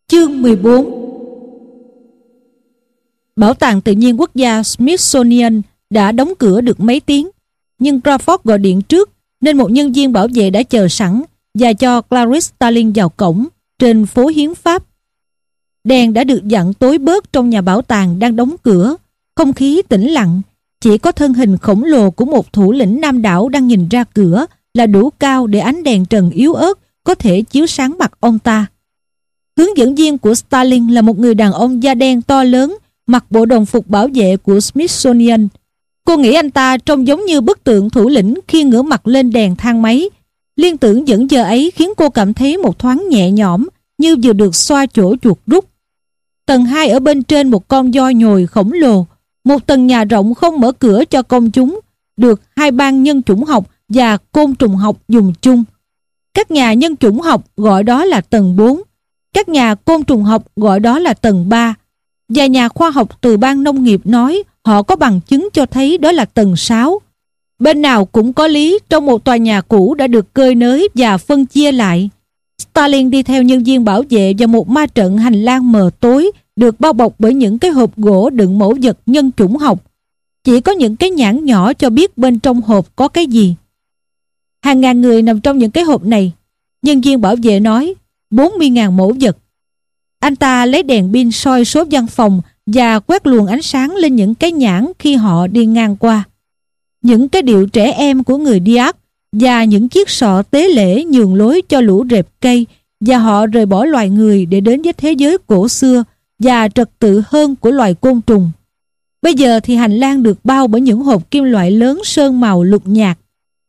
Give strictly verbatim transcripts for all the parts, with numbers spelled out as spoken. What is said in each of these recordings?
Chương mười bốn. Bảo tàng tự nhiên quốc gia Smithsonian đã đóng cửa được mấy tiếng, nhưng Crawford gọi điện trước nên một nhân viên bảo vệ đã chờ sẵn và cho Clarice Starling vào cổng trên phố Hiến Pháp. Đèn đã được dặn tối bớt trong nhà bảo tàng đang đóng cửa, không khí tĩnh lặng, chỉ có thân hình khổng lồ của một thủ lĩnh Nam đảo đang nhìn ra cửa là đủ cao để ánh đèn trần yếu ớt có thể chiếu sáng mặt ông ta. Hướng dẫn viên của Starling là một người đàn ông da đen to lớn, mặc bộ đồng phục bảo vệ của Smithsonian. Cô nghĩ anh ta trông giống như bức tượng thủ lĩnh khi ngửa mặt lên đèn thang máy. Liên tưởng dẫn giờ ấy khiến cô cảm thấy một thoáng nhẹ nhõm, như vừa được xoa chỗ chuột rút. Tầng hai ở bên trên một con voi nhồi khổng lồ, một tầng nhà rộng không mở cửa cho công chúng, được hai ban nhân chủng học và côn trùng học dùng chung. Các nhà nhân chủng học gọi đó là tầng bốn, các nhà côn trùng học gọi đó là tầng ba, và nhà khoa học từ ban nông nghiệp nói họ có bằng chứng cho thấy đó là tầng sáu. Bên nào cũng có lý trong một tòa nhà cũ đã được cơi nới và phân chia lại. Starling đi theo nhân viên bảo vệ vào một ma trận hành lang mờ tối được bao bọc bởi những cái hộp gỗ đựng mẫu vật nhân chủng học. Chỉ có những cái nhãn nhỏ cho biết bên trong hộp có cái gì. Hàng ngàn người nằm trong những cái hộp này. Nhân viên bảo vệ nói bốn mươi nghìn mẫu vật. Anh ta lấy đèn pin soi số văn phòng và quét luồng ánh sáng lên những cái nhãn khi họ đi ngang qua. Những cái điệu trẻ em của người Diaz và những chiếc sọ tế lễ nhường lối cho lũ rệp cây, và họ rời bỏ loài người để đến với thế giới cổ xưa và trật tự hơn của loài côn trùng. Bây giờ thì hành lang được bao bởi những hộp kim loại lớn sơn màu lục nhạt.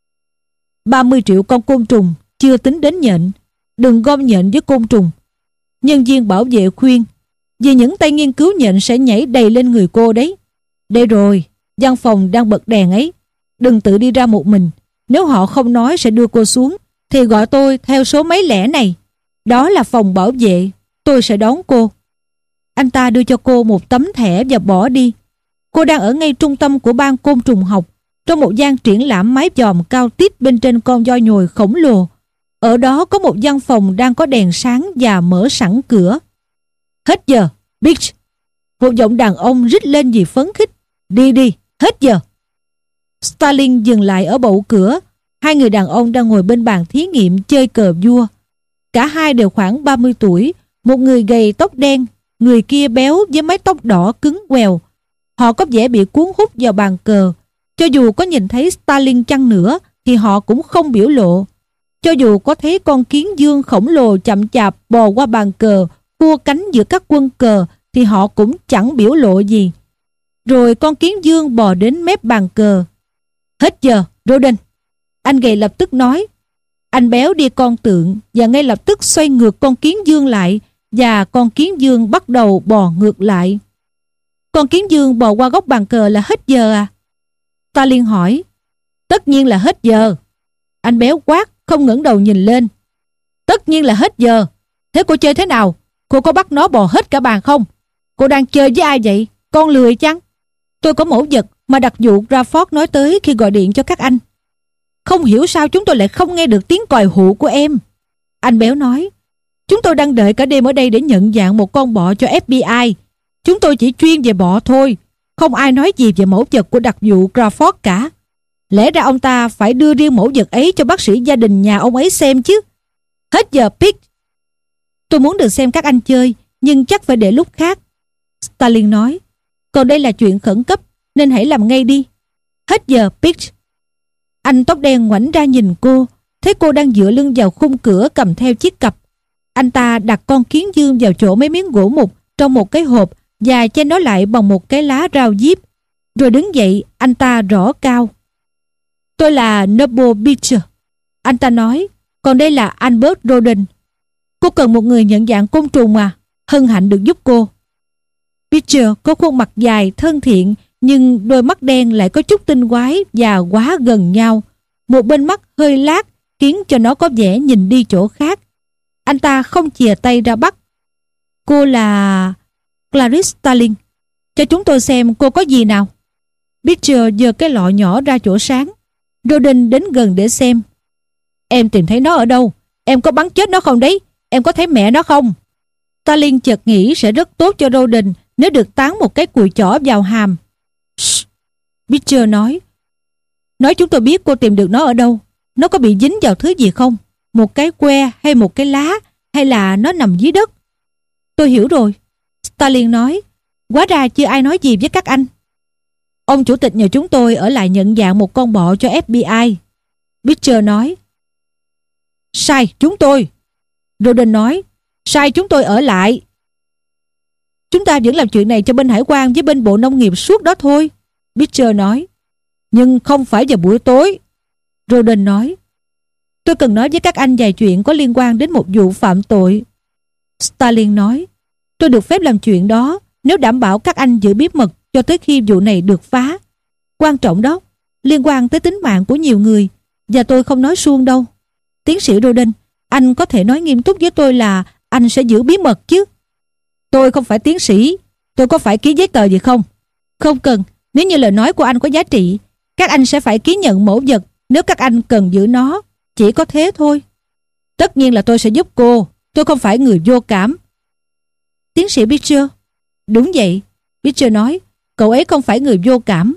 ba mươi triệu con côn trùng, chưa tính đến nhện. Đừng gom nhện với côn trùng. Nhân viên bảo vệ khuyên, vì những tay nghiên cứu nhện sẽ nhảy đầy lên người cô đấy. Đây rồi, văn phòng đang bật đèn ấy. Đừng tự đi ra một mình. Nếu họ không nói sẽ đưa cô xuống, thì gọi tôi theo số mấy lẻ này. Đó là phòng bảo vệ. Tôi sẽ đón cô. Anh ta đưa cho cô một tấm thẻ và bỏ đi. Cô đang ở ngay trung tâm của ban côn trùng học, trong một gian triển lãm mái chòm cao tít bên trên con voi nhồi khổng lồ. Ở đó có một văn phòng đang có đèn sáng và mở sẵn cửa. Hết giờ, bitch! Một giọng đàn ông rít lên vì phấn khích. Đi đi, hết giờ! Starling dừng lại ở bậu cửa. Hai người đàn ông đang ngồi bên bàn thí nghiệm chơi cờ vua. Cả hai đều khoảng ba mươi tuổi. Một người gầy tóc đen, người kia béo với mái tóc đỏ cứng quèo. Họ có vẻ bị cuốn hút vào bàn cờ. Cho dù có nhìn thấy Starling chăng nữa thì họ cũng không biểu lộ. Cho dù có thấy con kiến dương khổng lồ chậm chạp bò qua bàn cờ, cua cánh giữa các quân cờ, thì họ cũng chẳng biểu lộ gì. Rồi con kiến dương bò đến mép bàn cờ. Hết giờ, Roden! Anh gầy lập tức nói. Anh béo đi con tượng và ngay lập tức xoay ngược con kiến dương lại, và con kiến dương bắt đầu bò ngược lại. Con kiến dương bò qua góc bàn cờ là hết giờ à? Starling hỏi. Tất nhiên là hết giờ. Anh béo quát, không ngẩng đầu nhìn lên. Tất nhiên là hết giờ. Thế cô chơi thế nào? Cô có bắt nó bò hết cả bàn không? Cô đang chơi với ai vậy? Con lười chăng? Tôi có mẫu vật mà đặc vụ Crawford nói tới khi gọi điện cho các anh. Không hiểu sao chúng tôi lại không nghe được tiếng còi hụ của em. Anh béo nói. Chúng tôi đang đợi cả đêm ở đây để nhận dạng một con bọ cho ép bê i. Chúng tôi chỉ chuyên về bọ thôi. Không ai nói gì về mẫu vật của đặc vụ Crawford cả. Lẽ ra ông ta phải đưa riêng mẫu vật ấy cho bác sĩ gia đình nhà ông ấy xem chứ. Hết giờ, Pick! Tôi muốn được xem các anh chơi, nhưng chắc phải để lúc khác. Starling nói. Còn đây là chuyện khẩn cấp, nên hãy làm ngay đi. Hết giờ, Pick! Anh tóc đen ngoảnh ra nhìn cô, thấy cô đang dựa lưng vào khung cửa cầm theo chiếc cặp. Anh ta đặt con kiến dương vào chỗ mấy miếng gỗ mục trong một cái hộp và che nó lại bằng một cái lá rau diếp. Rồi đứng dậy, anh ta rõ cao. Tôi là Noble Beecher. Anh ta nói. Còn đây là Albert Roden. Cô cần một người nhận dạng côn trùng à? Hân hạnh được giúp cô. Beecher có khuôn mặt dài, thân thiện, nhưng đôi mắt đen lại có chút tinh quái và quá gần nhau. Một bên mắt hơi lác khiến cho nó có vẻ nhìn đi chỗ khác. Anh ta không chìa tay ra bắt. Cô là Clarice Starling. Cho chúng tôi xem cô có gì nào. Beecher giơ cái lọ nhỏ ra chỗ sáng. Roden đến gần để xem. Em tìm thấy nó ở đâu? Em có bắn chết nó không đấy? Em có thấy mẹ nó không? Stalin chợt nghĩ sẽ rất tốt cho Roden nếu được tán một cái cùi chỏ vào hàm. Shh, Beecher nói. Nói chúng tôi biết cô tìm được nó ở đâu. Nó có bị dính vào thứ gì không? Một cái que hay một cái lá, hay là nó nằm dưới đất? Tôi hiểu rồi, Stalin nói. Hóa ra chưa ai nói gì với các anh. Ông chủ tịch nhờ chúng tôi ở lại nhận dạng một con bọ cho ép bê i, Beecher nói. Sai chúng tôi, Roden nói. Sai chúng tôi ở lại. Chúng ta vẫn làm chuyện này cho bên hải quan với bên bộ nông nghiệp suốt đó thôi, Beecher nói. Nhưng không phải vào buổi tối, Roden nói. Tôi cần nói với các anh vài chuyện có liên quan đến một vụ phạm tội, Stalin nói. Tôi được phép làm chuyện đó nếu đảm bảo các anh giữ bí mật cho tới khi vụ này được phá. Quan trọng đó, liên quan tới tính mạng của nhiều người, và tôi không nói suông đâu. Tiến sĩ Roden, anh có thể nói nghiêm túc với tôi là anh sẽ giữ bí mật chứ? Tôi không phải tiến sĩ, tôi có phải ký giấy tờ gì không? Không cần, nếu như lời nói của anh có giá trị, các anh sẽ phải ký nhận mẫu vật nếu các anh cần giữ nó. Chỉ có thế thôi. Tất nhiên là tôi sẽ giúp cô, tôi không phải người vô cảm. Tiến sĩ Beecher? Đúng vậy, Beecher nói. Cậu ấy không phải người vô cảm.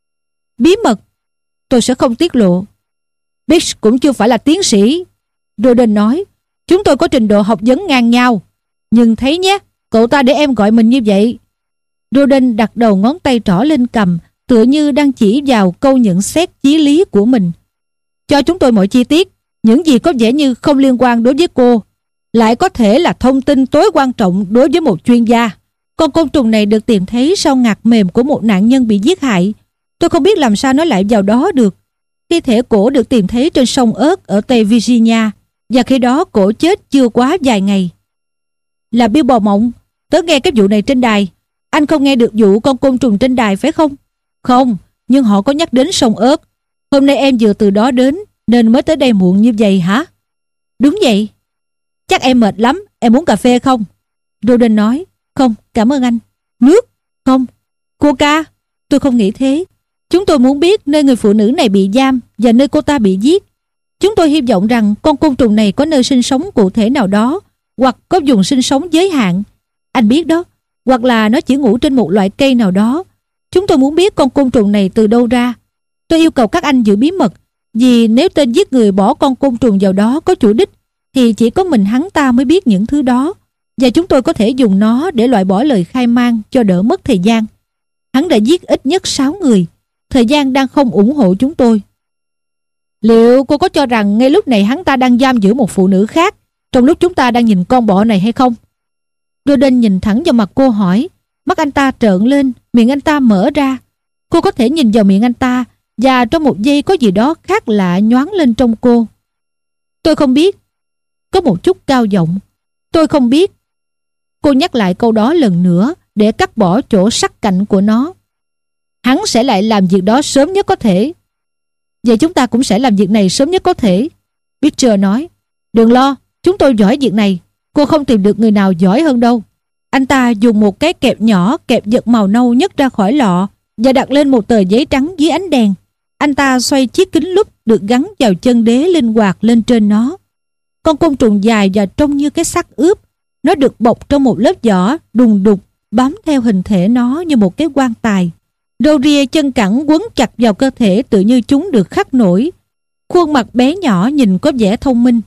Bí mật tôi sẽ không tiết lộ. Beach cũng chưa phải là tiến sĩ, Roden nói. Chúng tôi có trình độ học vấn ngang nhau. Nhưng thấy nhé, cậu ta để em gọi mình như vậy. Roden đặt đầu ngón tay trỏ lên cằm, tựa như đang chỉ vào câu nhận xét chí lý của mình. Cho chúng tôi mọi chi tiết, những gì có vẻ như không liên quan đối với cô, lại có thể là thông tin tối quan trọng đối với một chuyên gia. Con côn trùng này được tìm thấy sau ngạc mềm của một nạn nhân bị giết hại. Tôi không biết làm sao nó lại vào đó được. Thi thể cổ được tìm thấy trên sông ớt ở Tây Virginia, và khi đó cổ chết chưa quá vài ngày. Là Bill bò mộng, tớ nghe cái vụ này trên đài. Anh không nghe được vụ con côn trùng trên đài phải không? Không, nhưng họ có nhắc đến sông ớt. Hôm nay em vừa từ đó đến, nên mới tới đây muộn như vậy hả? Đúng vậy. Chắc em mệt lắm, em muốn cà phê không? Roden nói. Không, cảm ơn anh. Nước? Không. Coca? Tôi không nghĩ thế. Chúng tôi muốn biết nơi người phụ nữ này bị giam và nơi cô ta bị giết. Chúng tôi hy vọng rằng con côn trùng này có nơi sinh sống cụ thể nào đó, hoặc có vùng sinh sống giới hạn. Anh biết đó, hoặc là nó chỉ ngủ trên một loại cây nào đó. Chúng tôi muốn biết con côn trùng này từ đâu ra. Tôi yêu cầu các anh giữ bí mật, vì nếu tên giết người bỏ con côn trùng vào đó có chủ đích, thì chỉ có mình hắn ta mới biết những thứ đó, và chúng tôi có thể dùng nó để loại bỏ lời khai man cho đỡ mất thời gian. Hắn đã giết ít nhất sáu người. Thời gian đang không ủng hộ chúng tôi. Liệu cô có cho rằng ngay lúc này hắn ta đang giam giữ một phụ nữ khác trong lúc chúng ta đang nhìn con bọ này hay không? Roden nhìn thẳng vào mặt cô hỏi. Mắt anh ta trợn lên, miệng anh ta mở ra. Cô có thể nhìn vào miệng anh ta, và trong một giây có gì đó khác lạ nhoáng lên trong cô. Tôi không biết. Có một chút cao giọng. Tôi không biết. Cô nhắc lại câu đó lần nữa để cắt bỏ chỗ sắc cạnh của nó. Hắn sẽ lại làm việc đó sớm nhất có thể. Vậy chúng ta cũng sẽ làm việc này sớm nhất có thể, Beecher nói. Đừng lo, chúng tôi giỏi việc này. Cô không tìm được người nào giỏi hơn đâu. Anh ta dùng một cái kẹp nhỏ kẹp vật màu nâu nhấc ra khỏi lọ và đặt lên một tờ giấy trắng dưới ánh đèn. Anh ta xoay chiếc kính lúp được gắn vào chân đế linh hoạt lên trên nó. Con côn trùng dài và trông như cái xác ướp. Nó được bọc trong một lớp vỏ đùng đục, bám theo hình thể nó như một cái quan tài. Râu ria chân cẳng quấn chặt vào cơ thể tự như chúng được khắc nổi. Khuôn mặt bé nhỏ nhìn có vẻ thông minh.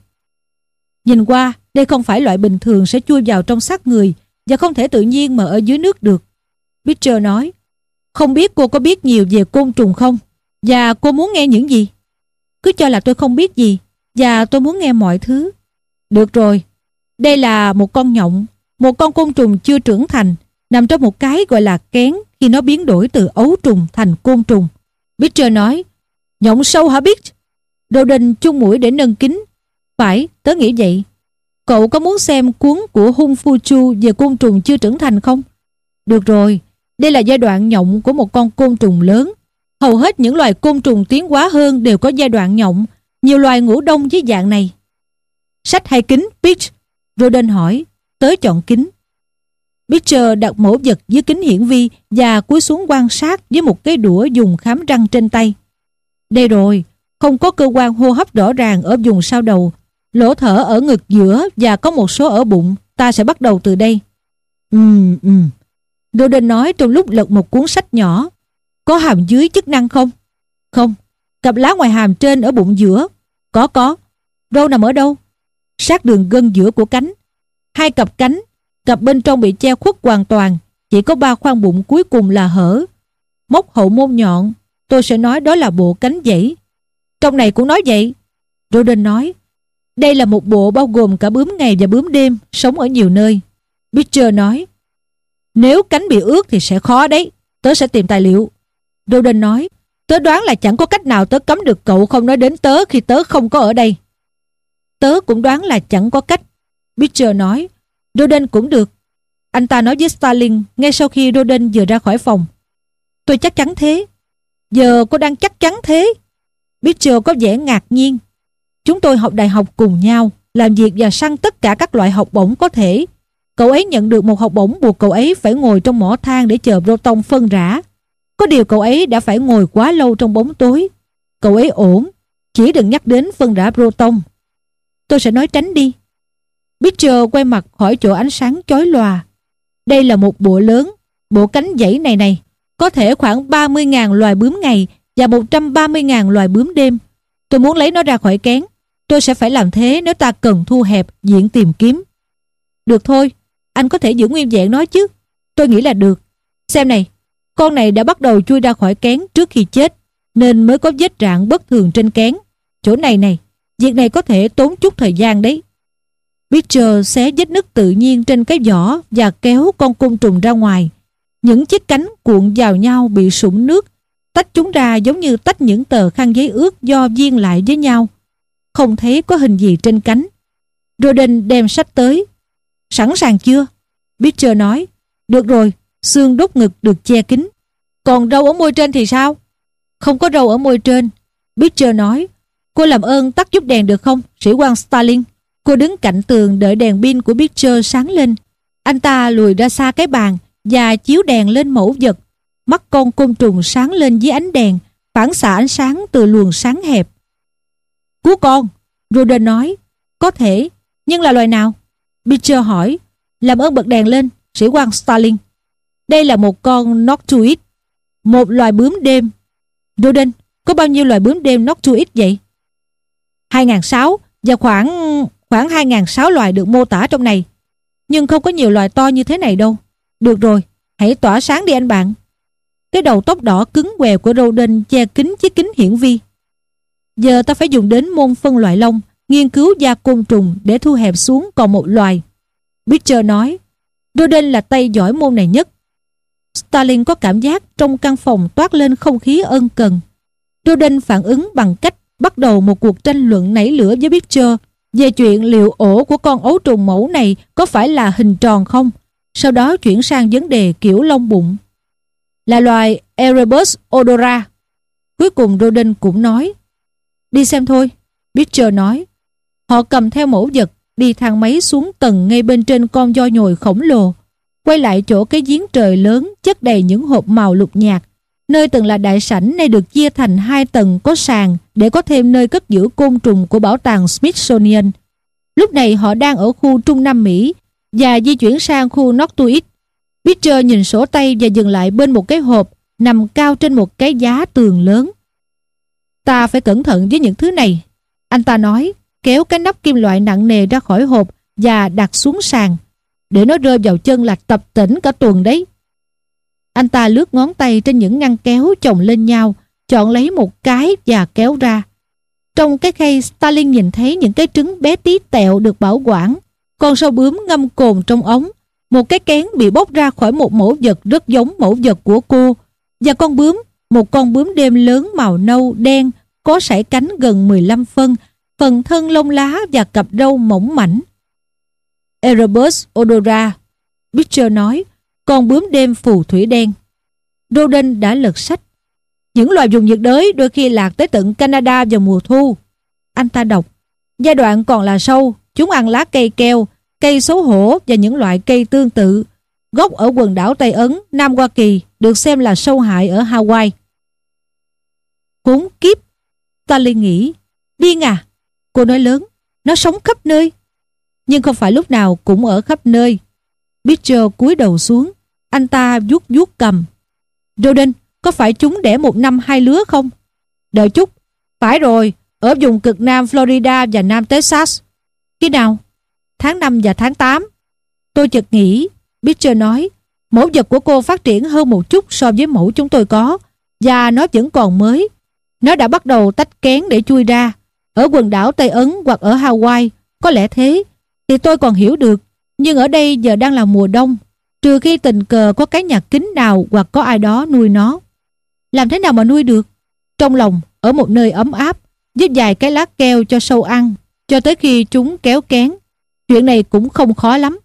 Nhìn qua, đây không phải loại bình thường sẽ chui vào trong xác người và không thể tự nhiên mà ở dưới nước được, Beecher nói. Không biết cô có biết nhiều về côn trùng không? Và cô muốn nghe những gì? Cứ cho là tôi không biết gì, và tôi muốn nghe mọi thứ. Được rồi. Đây là một con nhộng, một con côn trùng chưa trưởng thành, nằm trong một cái gọi là kén khi nó biến đổi từ ấu trùng thành côn trùng. Beecher nói. Nhộng sâu hả Beach? Roden chung mũi để nâng kính. Phải, tớ nghĩ vậy. Cậu có muốn xem cuốn của Hung Fu Chu về côn trùng chưa trưởng thành không? Được rồi, đây là giai đoạn nhộng của một con côn trùng lớn. Hầu hết những loài côn trùng tiến hóa hơn đều có giai đoạn nhộng. Nhiều loài ngủ đông với dạng này. Sách hay kính, Beach? Roden hỏi. Tớ chọn kính. Beecher đặt mẫu vật dưới kính hiển vi và cúi xuống quan sát với một cái đũa dùng khám răng trên tay. Đây rồi, không có cơ quan hô hấp rõ ràng ở vùng sau đầu, lỗ thở ở ngực giữa và có một số ở bụng, ta sẽ bắt đầu từ đây. Ừm, ừm. Roden nói trong lúc lật một cuốn sách nhỏ. Có hàm dưới chức năng không? Không. Cặp lá ngoài hàm trên ở bụng giữa. Có có. Râu nằm ở đâu? Sát đường gân giữa của cánh. Hai cặp cánh, cặp bên trong bị che khuất hoàn toàn, chỉ có ba khoang bụng cuối cùng là hở. Móc hậu môn nhọn, tôi sẽ nói đó là bộ cánh dãy. Trong này cũng nói vậy. Roden nói, đây là một bộ bao gồm cả bướm ngày và bướm đêm, sống ở nhiều nơi. Beecher nói, nếu cánh bị ướt thì sẽ khó đấy, tớ sẽ tìm tài liệu. Roden nói, tớ đoán là chẳng có cách nào tớ cấm được cậu không nói đến tớ khi tớ không có ở đây. Tớ cũng đoán là chẳng có cách. Beecher nói, Roden cũng được. Anh ta nói với Starling ngay sau khi Roden vừa ra khỏi phòng. Tôi chắc chắn thế. Giờ cô đang chắc chắn thế? Beecher có vẻ ngạc nhiên. Chúng tôi học đại học cùng nhau, làm việc và săn tất cả các loại học bổng có thể. Cậu ấy nhận được một học bổng buộc cậu ấy phải ngồi trong mỏ than để chờ Proton phân rã. Có điều cậu ấy đã phải ngồi quá lâu trong bóng tối. Cậu ấy ổn, chỉ đừng nhắc đến phân rã Proton. Tôi sẽ nói tránh đi. Beecher quay mặt khỏi chỗ ánh sáng chói lòa. Đây là một bộ lớn, bộ cánh dãy này này, có thể khoảng ba mươi nghìn loài bướm ngày và một trăm ba mươi nghìn loài bướm đêm. Tôi muốn lấy nó ra khỏi kén. Tôi sẽ phải làm thế nếu ta cần thu hẹp diện tìm kiếm. Được thôi, anh có thể giữ nguyên vẹn nó chứ? Tôi nghĩ là được. Xem này, con này đã bắt đầu chui ra khỏi kén trước khi chết, nên mới có vết rạn bất thường trên kén. Chỗ này này, việc này có thể tốn chút thời gian đấy. Beecher xé vết nứt tự nhiên trên cái vỏ và kéo con côn trùng ra ngoài. Những chiếc cánh cuộn vào nhau bị sũng nước, tách chúng ra giống như tách những tờ khăn giấy ướt do viên lại với nhau. Không thấy có hình gì trên cánh. Roden đem sách tới. Sẵn sàng chưa? Beecher nói. Được rồi, xương đốt ngực được che kín. Còn râu ở môi trên thì sao? Không có râu ở môi trên. Beecher nói. Cô làm ơn tắt giúp đèn được không, sĩ quan Starling? Cô đứng cạnh tường đợi đèn pin của Beecher sáng lên. Anh ta lùi ra xa cái bàn và chiếu đèn lên mẫu vật. Mắt con côn trùng sáng lên dưới ánh đèn, phản xạ ánh sáng từ luồng sáng hẹp. Cứu con, Roden nói. Có thể, nhưng là loài nào? Beecher hỏi. Làm ơn bật đèn lên, sĩ quan Starling. Đây là một con Noctuid, một loài bướm đêm. Roden, có bao nhiêu loài bướm đêm Noctuid vậy? hai nghìn sáu và khoảng khoảng hai nghìn sáu loài được mô tả trong này. Nhưng không có nhiều loài to như thế này đâu. Được rồi, hãy tỏa sáng đi anh bạn. Cái đầu tóc đỏ cứng què của Roden che kín chiếc kính hiển vi. Giờ ta phải dùng đến môn phân loại lông, nghiên cứu da côn trùng để thu hẹp xuống còn một loài. Beecher nói. Roden là tay giỏi môn này nhất. Starling có cảm giác trong căn phòng toát lên không khí ân cần. Roden phản ứng bằng cách bắt đầu một cuộc tranh luận nảy lửa với Beecher về chuyện liệu ổ của con ấu trùng mẫu này có phải là hình tròn không. Sau đó chuyển sang vấn đề kiểu lông bụng. Là loài Erebus odora. Cuối cùng Roden cũng nói. Đi xem thôi, Beecher nói. Họ cầm theo mẫu vật, đi thang máy xuống tầng ngay bên trên con voi nhồi khổng lồ, quay lại chỗ cái giếng trời lớn chất đầy những hộp màu lục nhạt, nơi từng là đại sảnh nay được chia thành hai tầng có sàn để có thêm nơi cất giữ côn trùng của bảo tàng Smithsonian. Lúc này họ đang ở khu Trung Nam Mỹ và di chuyển sang khu Noctuid. Beecher nhìn sổ tay và dừng lại bên một cái hộp nằm cao trên một cái giá tường lớn. Ta phải cẩn thận với những thứ này, anh ta nói, kéo cái nắp kim loại nặng nề ra khỏi hộp và đặt xuống sàn. Để nó rơi vào chân là tập tễnh cả tuần đấy. Anh ta lướt ngón tay trên những ngăn kéo chồng lên nhau, chọn lấy một cái và kéo ra. Trong cái khay, Starling nhìn thấy những cái trứng bé tí tẹo được bảo quản, con sâu bướm ngâm cồn trong ống, một cái kén bị bóc ra khỏi một mẫu vật rất giống mẫu vật của cô, và con bướm, một con bướm đêm lớn màu nâu đen, có sải cánh gần mười lăm phân, phần thân lông lá và cặp râu mỏng mảnh. Erebus odora, Beecher nói, con bướm đêm phù thủy đen. Roden đã lật sách. Những loài vùng nhiệt đới đôi khi lạc tới tận Canada vào mùa thu. Anh ta đọc. Giai đoạn còn là sâu, chúng ăn lá cây keo, cây xấu hổ và những loại cây tương tự. Gốc ở quần đảo Tây Ấn, Nam Hoa Kỳ, được xem là sâu hại ở Hawaii. Khốn kiếp, Starling nghĩ. Điên à? Cô nói lớn. Nó sống khắp nơi. nhưng không phải lúc nào cũng ở khắp nơi. Pitcher cúi đầu xuống, anh ta vuốt vuốt cầm. Roden, có phải chúng đẻ một năm hai lứa không? Đợi chút, phải rồi, ở vùng cực nam Florida và nam Texas. Khi nào? Tháng năm và tháng tám. Tôi chợt nghĩ, Pitcher nói, mẫu vật của cô phát triển hơn một chút so với mẫu chúng tôi có, và nó vẫn còn mới. Nó đã bắt đầu tách kén để chui ra. Ở quần đảo Tây Ấn hoặc ở Hawaii, có lẽ thế, thì tôi còn hiểu được. Nhưng ở đây giờ đang là mùa đông, trừ khi tình cờ có cái nhà kính nào hoặc có ai đó nuôi nó. Làm thế nào mà nuôi được? Trong lòng, ở một nơi ấm áp, với vài cái lá keo cho sâu ăn, cho tới khi chúng kéo kén. Chuyện này cũng không khó lắm.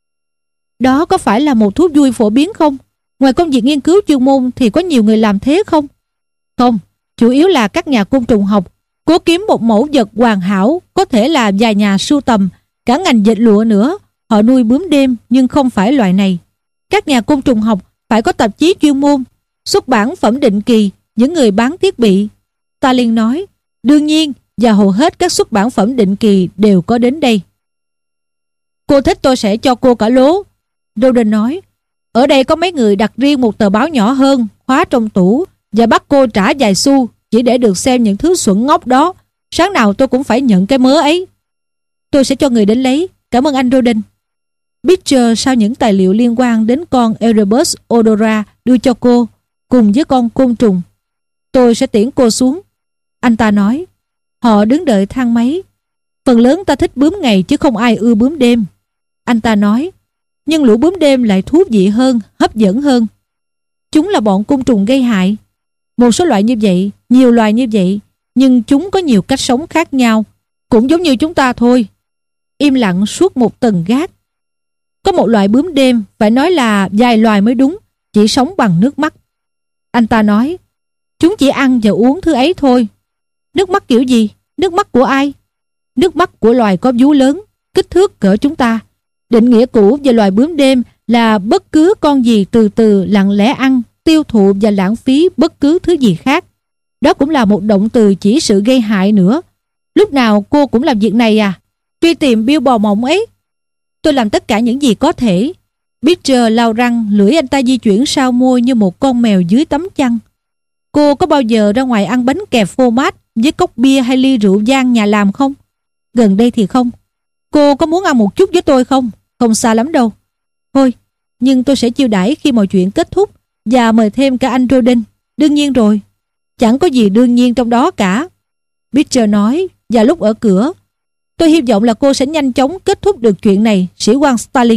Đó có phải là một thú vui phổ biến không? Ngoài công việc nghiên cứu chuyên môn thì có nhiều người làm thế không? Không, chủ yếu là các nhà côn trùng học cố kiếm một mẫu vật hoàn hảo, có thể là vài nhà sưu tầm, cả ngành dệt lụa nữa. Họ nuôi bướm đêm nhưng không phải loại này. Các nhà côn trùng học phải có tạp chí chuyên môn, xuất bản phẩm định kỳ, những người bán thiết bị. Stalin nói, đương nhiên, và hầu hết các xuất bản phẩm định kỳ đều có đến đây. Cô thích tôi sẽ cho cô cả lố. Roden nói, ở đây có mấy người đặt riêng một tờ báo nhỏ hơn, khóa trong tủ, và bắt cô trả vài xu chỉ để được xem những thứ xuẩn ngốc đó. Sáng nào tôi cũng phải nhận cái mớ ấy. Tôi sẽ cho người đến lấy. Cảm ơn anh Roden. Pitcher sao những tài liệu liên quan đến con Erebus odora đưa cho cô, cùng với con côn trùng. Tôi sẽ tiễn cô xuống. Anh ta nói. Họ đứng đợi thang máy. Phần lớn ta thích bướm ngày chứ không ai ưa bướm đêm. Anh ta nói. Nhưng lũ bướm đêm lại thú vị hơn, hấp dẫn hơn. Chúng là bọn côn trùng gây hại. Một số loại như vậy, nhiều loài như vậy, nhưng chúng có nhiều cách sống khác nhau, cũng giống như chúng ta thôi. Im lặng suốt một tầng gác. Có một loại bướm đêm, phải nói là vài loài mới đúng, chỉ sống bằng nước mắt. Anh ta nói, chúng chỉ ăn và uống thứ ấy thôi. Nước mắt kiểu gì? Nước mắt của ai? Nước mắt của loài có vú lớn, kích thước cỡ chúng ta. Định nghĩa cũ về loài bướm đêm là bất cứ con gì từ từ lặng lẽ ăn, tiêu thụ và lãng phí bất cứ thứ gì khác. Đó cũng là một động từ chỉ sự gây hại nữa. Lúc nào cô cũng làm việc này à? Truy tìm Bill bò mộng ấy. Tôi làm tất cả những gì có thể. Pitcher lau răng, lưỡi anh ta di chuyển sau môi như một con mèo dưới tấm chăn. Cô có bao giờ ra ngoài ăn bánh kẹp phô mát với cốc bia hay ly rượu vang nhà làm không? Gần đây thì không. Cô có muốn ăn một chút với tôi không? Không xa lắm đâu. Thôi, nhưng tôi sẽ chiêu đãi khi mọi chuyện kết thúc và mời thêm cả anh Roden. Đương nhiên rồi. Chẳng có gì đương nhiên trong đó cả. Pitcher nói, và lúc ở cửa, tôi hy vọng là cô sẽ nhanh chóng kết thúc được chuyện này, sĩ quan Stalin.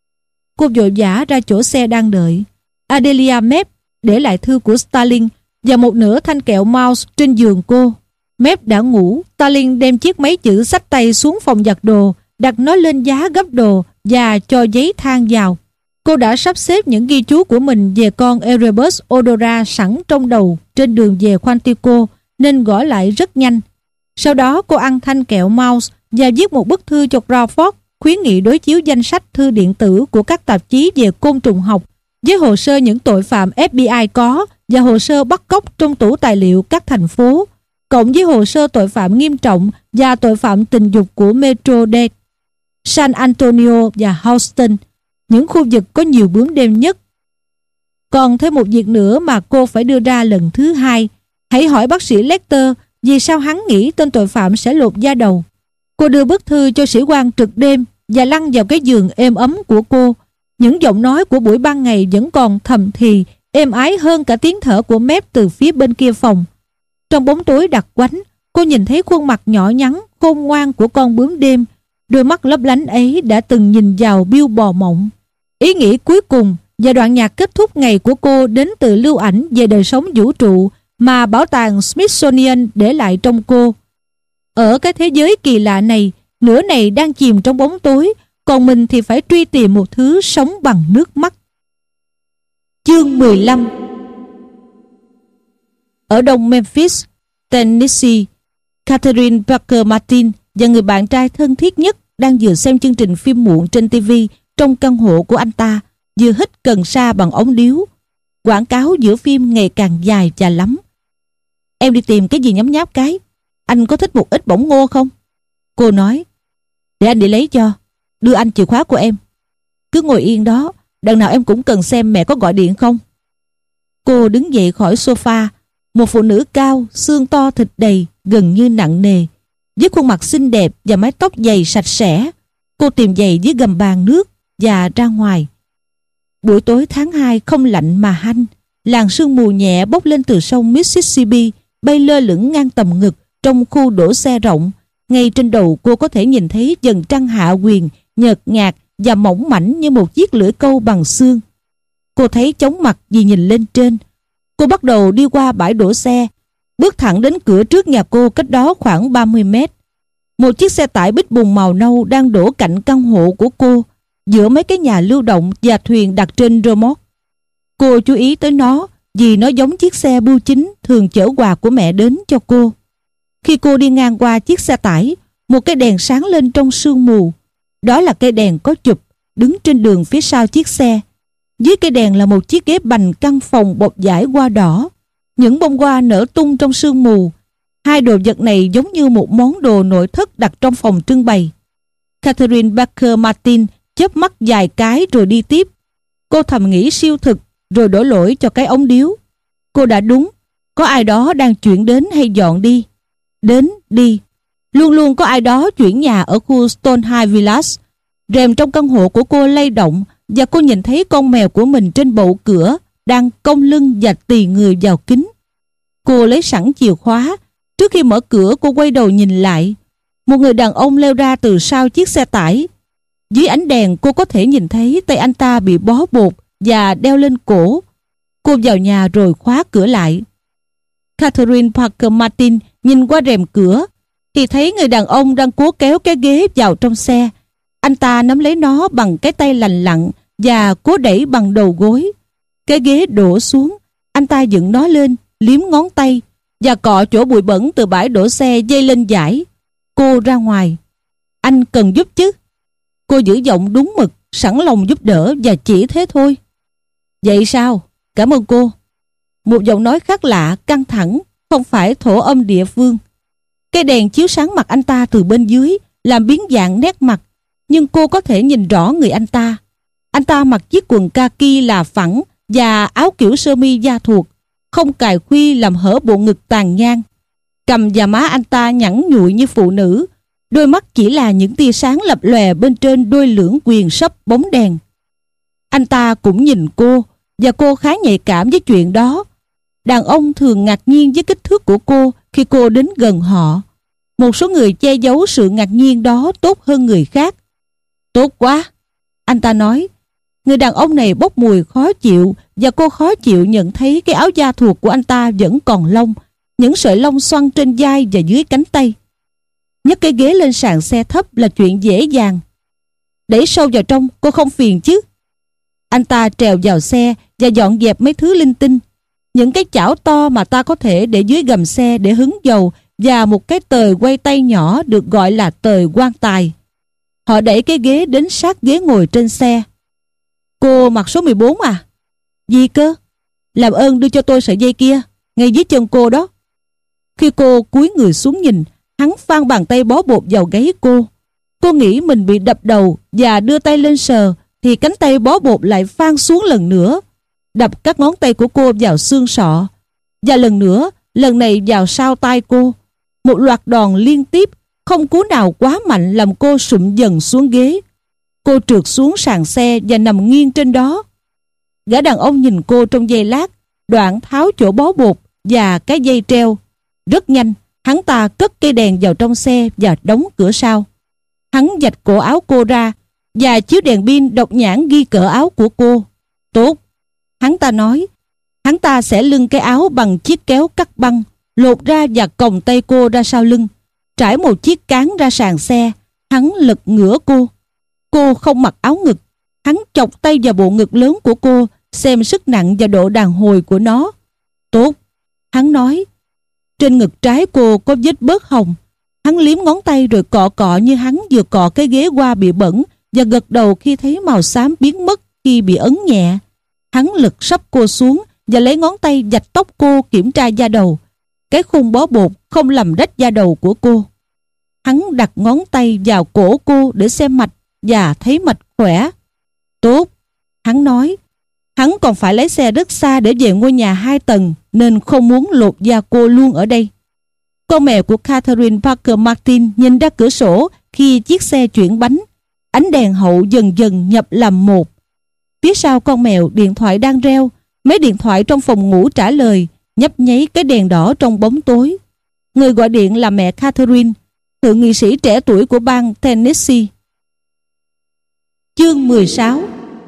Cô vội vã ra chỗ xe đang đợi. Adelia Mep để lại thư của Stalin và một nửa thanh kẹo mouse trên giường cô. Mep đã ngủ. Stalin đem chiếc máy chữ xách tay xuống phòng giặt đồ, đặt nó lên giá gấp đồ và cho giấy than vào. Cô đã sắp xếp những ghi chú của mình về con Erebus odora sẵn trong đầu trên đường về Quantico, nên gõ lại rất nhanh. Sau đó cô ăn thanh kẹo mouse và viết một bức thư cho Crawford, khuyến nghị đối chiếu danh sách thư điện tử của các tạp chí về côn trùng học với hồ sơ những tội phạm ép bê i có và hồ sơ bắt cóc trong tủ tài liệu các thành phố, cộng với hồ sơ tội phạm nghiêm trọng và tội phạm tình dục của Metro-Dade, San Antonio và Houston, những khu vực có nhiều bướm đêm nhất. Còn thêm một việc nữa mà cô phải đưa ra lần thứ hai. Hãy hỏi bác sĩ Lecter vì sao hắn nghĩ tên tội phạm sẽ lột da đầu. Cô đưa bức thư cho sĩ quan trực đêm và lăn vào cái giường êm ấm của cô. Những giọng nói của buổi ban ngày vẫn còn thầm thì, êm ái hơn cả tiếng thở của Mep từ phía bên kia phòng. Trong bóng tối đặc quánh, cô nhìn thấy khuôn mặt nhỏ nhắn, khôn ngoan của con bướm đêm. Đôi mắt lấp lánh ấy đã từng nhìn vào Bill bò mộng. Ý nghĩ cuối cùng và đoạn nhạc kết thúc ngày của cô đến từ lưu ảnh về đời sống vũ trụ mà bảo tàng Smithsonian để lại trong cô. Ở cái thế giới kỳ lạ này, nửa này đang chìm trong bóng tối, còn mình thì phải truy tìm một thứ sống bằng nước mắt. Chương mười lăm. Ở đông Memphis, Tennessee, Catherine Parker Martin và người bạn trai thân thiết nhất đang vừa xem chương trình phim muộn trên ti vi trong căn hộ của anh ta, vừa hít cần sa bằng ống điếu. Quảng cáo giữa phim ngày càng dài và lắm. Em đi tìm cái gì nhấm nháp cái? Anh có thích một ít bỏng ngô không? Cô nói. Để anh đi lấy cho. đưa anh chìa khóa của em. Cứ ngồi yên đó, đằng nào em cũng cần xem mẹ có gọi điện không. Cô đứng dậy khỏi sofa, một phụ nữ cao, xương to thịt đầy, gần như nặng nề, với khuôn mặt xinh đẹp và mái tóc dày sạch sẽ. Cô tìm giày dưới gầm bàn nước và ra ngoài. Buổi tối tháng hai không lạnh mà hanh. Làn sương mù nhẹ bốc lên từ sông Mississippi, bay lơ lửng ngang tầm ngực trong khu đỗ xe rộng. Ngay trên đầu cô có thể nhìn thấy dần trăng hạ quyền, nhợt nhạt và mỏng mảnh như một chiếc lưỡi câu bằng xương. Cô thấy chóng mặt vì nhìn lên trên. Cô bắt đầu đi qua bãi đổ xe, bước thẳng đến cửa trước nhà cô cách đó khoảng ba mươi mét. Một chiếc xe tải bít bùng màu nâu đang đổ cạnh căn hộ của cô, giữa mấy cái nhà lưu động và thuyền đặt trên rơ moóc. Cô chú ý tới nó vì nó giống chiếc xe bưu chính thường chở quà của mẹ đến cho cô. Khi cô đi ngang qua chiếc xe tải, một cái đèn sáng lên trong sương mù. Đó là cây đèn có chụp, đứng trên đường phía sau chiếc xe. Dưới cây đèn là một chiếc ghế bành căn phòng bọc vải hoa đỏ. Những bông hoa nở tung trong sương mù. Hai đồ vật này giống như một món đồ nội thất đặt trong phòng trưng bày. Catherine Baker Martin chớp mắt vài cái rồi đi tiếp. Cô thầm nghĩ siêu thực rồi đổ lỗi cho cái ống điếu. Cô đã đúng, có ai đó đang chuyển đến hay dọn đi. Đến, đi. Luôn luôn có ai đó chuyển nhà ở khu Stonehenge Village. Rèm trong căn hộ của cô lay động và cô nhìn thấy con mèo của mình trên bậu cửa đang cong lưng và tì người vào kính. Cô lấy sẵn chìa khóa. Trước khi mở cửa, cô quay đầu nhìn lại. Một người đàn ông leo ra từ sau chiếc xe tải. Dưới ánh đèn cô có thể nhìn thấy tay anh ta bị bó bột và đeo lên cổ. Cô vào nhà rồi khóa cửa lại. Catherine Parker Martin nhìn qua rèm cửa thì thấy người đàn ông đang cố kéo cái ghế vào trong xe. Anh ta nắm lấy nó bằng cái tay lành lặn và cố đẩy bằng đầu gối. Cái ghế đổ xuống. Anh ta dựng nó lên, liếm ngón tay và cọ chỗ bụi bẩn từ bãi đổ xe dây lên dải. Cô ra ngoài. Anh cần giúp chứ? Cô giữ giọng đúng mực, sẵn lòng giúp đỡ và chỉ thế thôi. Vậy sao? Cảm ơn cô. Một giọng nói khác lạ, căng thẳng, không phải thổ âm địa phương. Cây đèn chiếu sáng mặt anh ta từ bên dưới, làm biến dạng nét mặt, nhưng cô có thể nhìn rõ người anh ta. Anh ta mặc chiếc quần kaki là phẳng và áo kiểu sơ mi da thuộc, không cài khuy làm hở bộ ngực tàn nhang. Cằm và má anh ta nhẵn nhụi như phụ nữ, đôi mắt chỉ là những tia sáng lập lòe bên trên đôi lưỡng quyền sấp bóng đèn. Anh ta cũng nhìn cô, và cô khá nhạy cảm với chuyện đó. Đàn ông thường ngạc nhiên với kích thước của cô khi cô đến gần họ. Một số người che giấu sự ngạc nhiên đó tốt hơn người khác. Tốt quá, anh ta nói. Người đàn ông này bốc mùi khó chịu và cô khó chịu nhận thấy cái áo da thuộc của anh ta vẫn còn lông, những sợi lông xoăn trên vai và dưới cánh tay. Nhấc cái ghế lên sàn xe thấp là chuyện dễ dàng. Đẩy sâu vào trong, cô không phiền chứ? Anh ta trèo vào xe và dọn dẹp mấy thứ linh tinh. Những cái chảo to mà ta có thể để dưới gầm xe để hứng dầu và một cái tời quay tay nhỏ được gọi là tời quan tài. Họ đẩy cái ghế đến sát ghế ngồi trên xe. Cô mặc số mười bốn à? Gì cơ? Làm ơn đưa cho tôi sợi dây kia, ngay dưới chân cô đó. Khi cô cúi người xuống nhìn, hắn phang bàn tay bó bột vào gáy cô. Cô nghĩ mình bị đập đầu và đưa tay lên sờ thì cánh tay bó bột lại phang xuống lần nữa, đập các ngón tay của cô vào xương sọ. Và lần nữa, lần này vào sau tai cô. Một loạt đòn liên tiếp, không cú nào quá mạnh làm cô sụm dần xuống ghế. Cô trượt xuống sàn xe và nằm nghiêng trên đó. Gã đàn ông nhìn cô trong giây lát, đoạn tháo chỗ bó bột và cái dây treo. Rất nhanh, hắn ta cất cây đèn vào trong xe và đóng cửa sau. Hắn vạch cổ áo cô ra và chiếu đèn pin độc nhãn ghi cỡ áo của cô. Tốt, hắn ta nói. Hắn ta sẽ lưng cái áo bằng chiếc kéo cắt băng, lột ra và còng tay cô ra sau lưng, trải một chiếc cán ra sàn xe. Hắn lật ngửa cô. Cô không mặc áo ngực. Hắn chọc tay vào bộ ngực lớn của cô, xem sức nặng và độ đàn hồi của nó. Tốt, hắn nói. Trên ngực trái cô có vết bớt hồng. Hắn liếm ngón tay rồi cọ cọ như hắn vừa cọ cái ghế hoa bị bẩn và gật đầu khi thấy màu xám biến mất khi bị ấn nhẹ. Hắn lật sấp cô xuống và lấy ngón tay vạch tóc cô, kiểm tra da đầu. Cái khung bó bột không làm rách da đầu của cô. Hắn đặt ngón tay vào cổ cô để xem mạch và thấy mạch khỏe. Tốt, hắn nói. Hắn còn phải lái xe rất xa để về ngôi nhà hai tầng nên không muốn lột da cô luôn ở đây. Con mèo của Catherine Parker Martin nhìn ra cửa sổ khi chiếc xe chuyển bánh. Ánh đèn hậu dần dần nhập làm một. Phía sau con mèo điện thoại đang reo. Mấy điện thoại trong phòng ngủ trả lời, nhấp nháy cái đèn đỏ trong bóng tối. Người gọi điện là mẹ Catherine, thượng nghị sĩ trẻ tuổi của bang Tennessee. Chương mười sáu.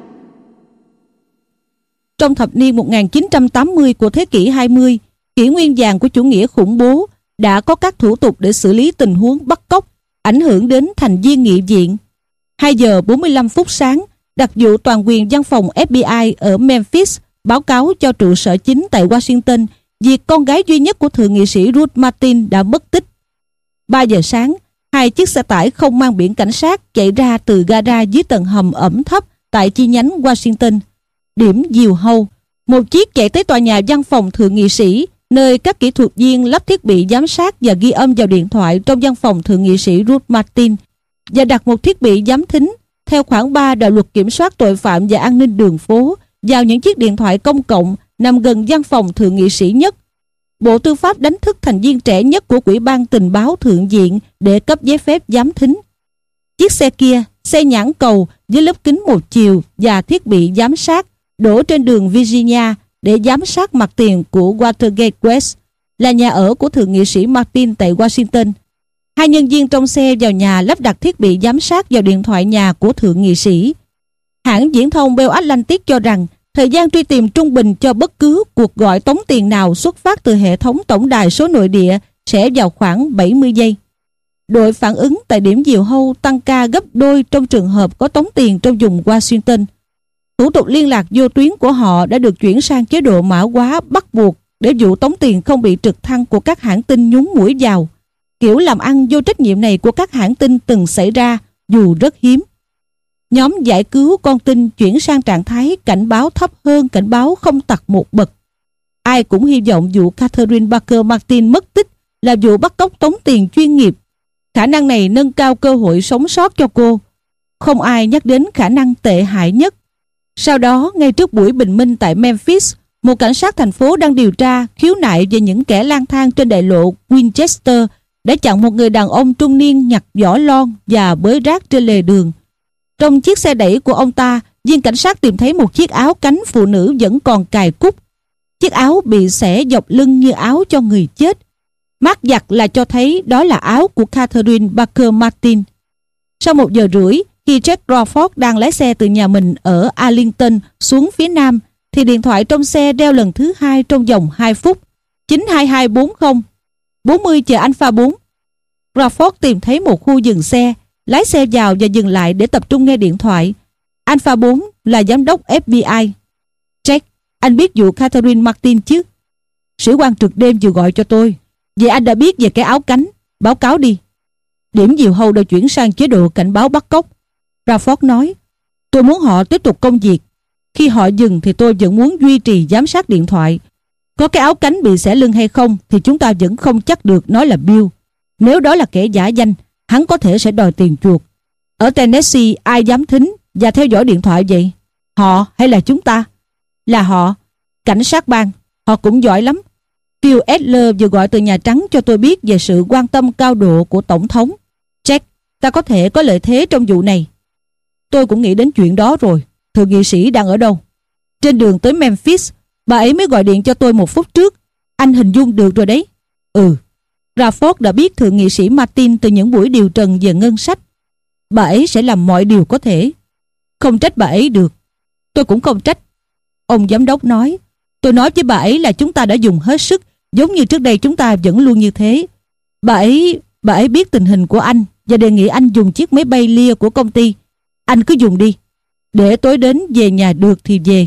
Trong thập niên một nghìn chín trăm tám mươi của thế kỷ hai mươi, kỷ nguyên vàng của chủ nghĩa khủng bố, đã có các thủ tục để xử lý tình huống bắt cóc, ảnh hưởng đến thành viên nghị viện. hai giờ bốn mươi lăm phút sáng, đặc vụ toàn quyền văn phòng F B I ở Memphis báo cáo cho trụ sở chính tại Washington việc con gái duy nhất của thượng nghị sĩ Ruth Martin đã mất tích. ba giờ sáng, hai chiếc xe tải không mang biển cảnh sát chạy ra từ gara dưới tầng hầm ẩm thấp tại chi nhánh Washington. Điểm diều hâu, một chiếc chạy tới tòa nhà văn phòng thượng nghị sĩ, nơi các kỹ thuật viên lắp thiết bị giám sát và ghi âm vào điện thoại trong văn phòng thượng nghị sĩ Ruth Martin, và đặt một thiết bị giám thính theo khoản ba đạo luật kiểm soát tội phạm và an ninh đường phố vào những chiếc điện thoại công cộng nằm gần văn phòng thượng nghị sĩ nhất. Bộ Tư pháp đánh thức thành viên trẻ nhất của Ủy ban Tình báo Thượng viện để cấp giấy phép giám thính. Chiếc xe kia, xe nhãn cầu với lớp kính một chiều và thiết bị giám sát, đổ trên đường Virginia để giám sát mặt tiền của Watergate West, là nhà ở của thượng nghị sĩ Martin tại Washington. Hai nhân viên trong xe vào nhà lắp đặt thiết bị giám sát vào điện thoại nhà của thượng nghị sĩ. Hãng viễn thông Bell Atlantic cho rằng thời gian truy tìm trung bình cho bất cứ cuộc gọi tống tiền nào xuất phát từ hệ thống tổng đài số nội địa sẽ vào khoảng bảy mươi giây. Đội phản ứng tại điểm diều hâu tăng ca gấp đôi trong trường hợp có tống tiền trong vùng Washington. Thủ tục liên lạc vô tuyến của họ đã được chuyển sang chế độ mã hóa bắt buộc để vụ tống tiền không bị trực thăng của các hãng tin nhúng mũi vào. Kiểu làm ăn vô trách nhiệm này của các hãng tin từng xảy ra dù rất hiếm. Nhóm giải cứu con tin chuyển sang trạng thái cảnh báo thấp hơn cảnh báo không tặc một bậc. Ai cũng hy vọng vụ Catherine Parker Martin mất tích là vụ bắt cóc tống tiền chuyên nghiệp. Khả năng này nâng cao cơ hội sống sót cho cô. Không ai nhắc đến khả năng tệ hại nhất. Sau đó, ngay trước buổi bình minh tại Memphis, một cảnh sát thành phố đang điều tra khiếu nại về những kẻ lang thang trên đại lộ Winchester đã chặn một người đàn ông trung niên nhặt vỏ lon và bới rác trên lề đường. Trong chiếc xe đẩy của ông ta, viên cảnh sát tìm thấy một chiếc áo cánh phụ nữ vẫn còn cài cúc. Chiếc áo bị xẻ dọc lưng như áo cho người chết. Mác giặt là cho thấy đó là áo của Catherine Parker Martin. Sau một giờ rưỡi, khi Jack Crawford đang lái xe từ nhà mình ở Arlington xuống phía nam, thì điện thoại trong xe reo lần thứ hai trong vòng hai phút. chín hai hai bốn không. bốn mươi chờ Alpha bốn. Crawford tìm thấy một khu dừng xe, lái xe vào và dừng lại để tập trung nghe điện thoại. Alpha bốn là giám đốc F B I. Jack, anh biết vụ Catherine Martin chứ? Sĩ quan trực đêm vừa gọi cho tôi. Vậy anh đã biết về cái áo cánh. Báo cáo đi. Điểm diều hâu đã chuyển sang chế độ cảnh báo bắt cóc. Crawford nói, tôi muốn họ tiếp tục công việc. Khi họ dừng thì tôi vẫn muốn duy trì giám sát điện thoại. Có cái áo cánh bị xẻ lưng hay không thì chúng ta vẫn không chắc được nói là Bill. Nếu đó là kẻ giả danh, hắn có thể sẽ đòi tiền chuộc. Ở Tennessee ai dám thính và theo dõi điện thoại vậy? Họ hay là chúng ta? Là họ. Cảnh sát bang. Họ cũng giỏi lắm. Phil Adler vừa gọi từ Nhà Trắng cho tôi biết về sự quan tâm cao độ của Tổng thống. Jack, ta có thể có lợi thế trong vụ này. Tôi cũng nghĩ đến chuyện đó rồi. Thượng nghị sĩ đang ở đâu? Trên đường tới Memphis. Bà ấy mới gọi điện cho tôi một phút trước. Anh hình dung được rồi đấy. Ừ. Crawford đã biết thượng nghị sĩ Martin từ những buổi điều trần về ngân sách. Bà ấy sẽ làm mọi điều có thể. Không trách bà ấy được. Tôi cũng không trách. Ông giám đốc nói, tôi nói với bà ấy là chúng ta đã dùng hết sức, giống như trước đây chúng ta vẫn luôn như thế. Bà ấy, bà ấy biết tình hình của anh và đề nghị anh dùng chiếc máy bay Lear của công ty. Anh cứ dùng đi. Để tối đến về nhà được thì về.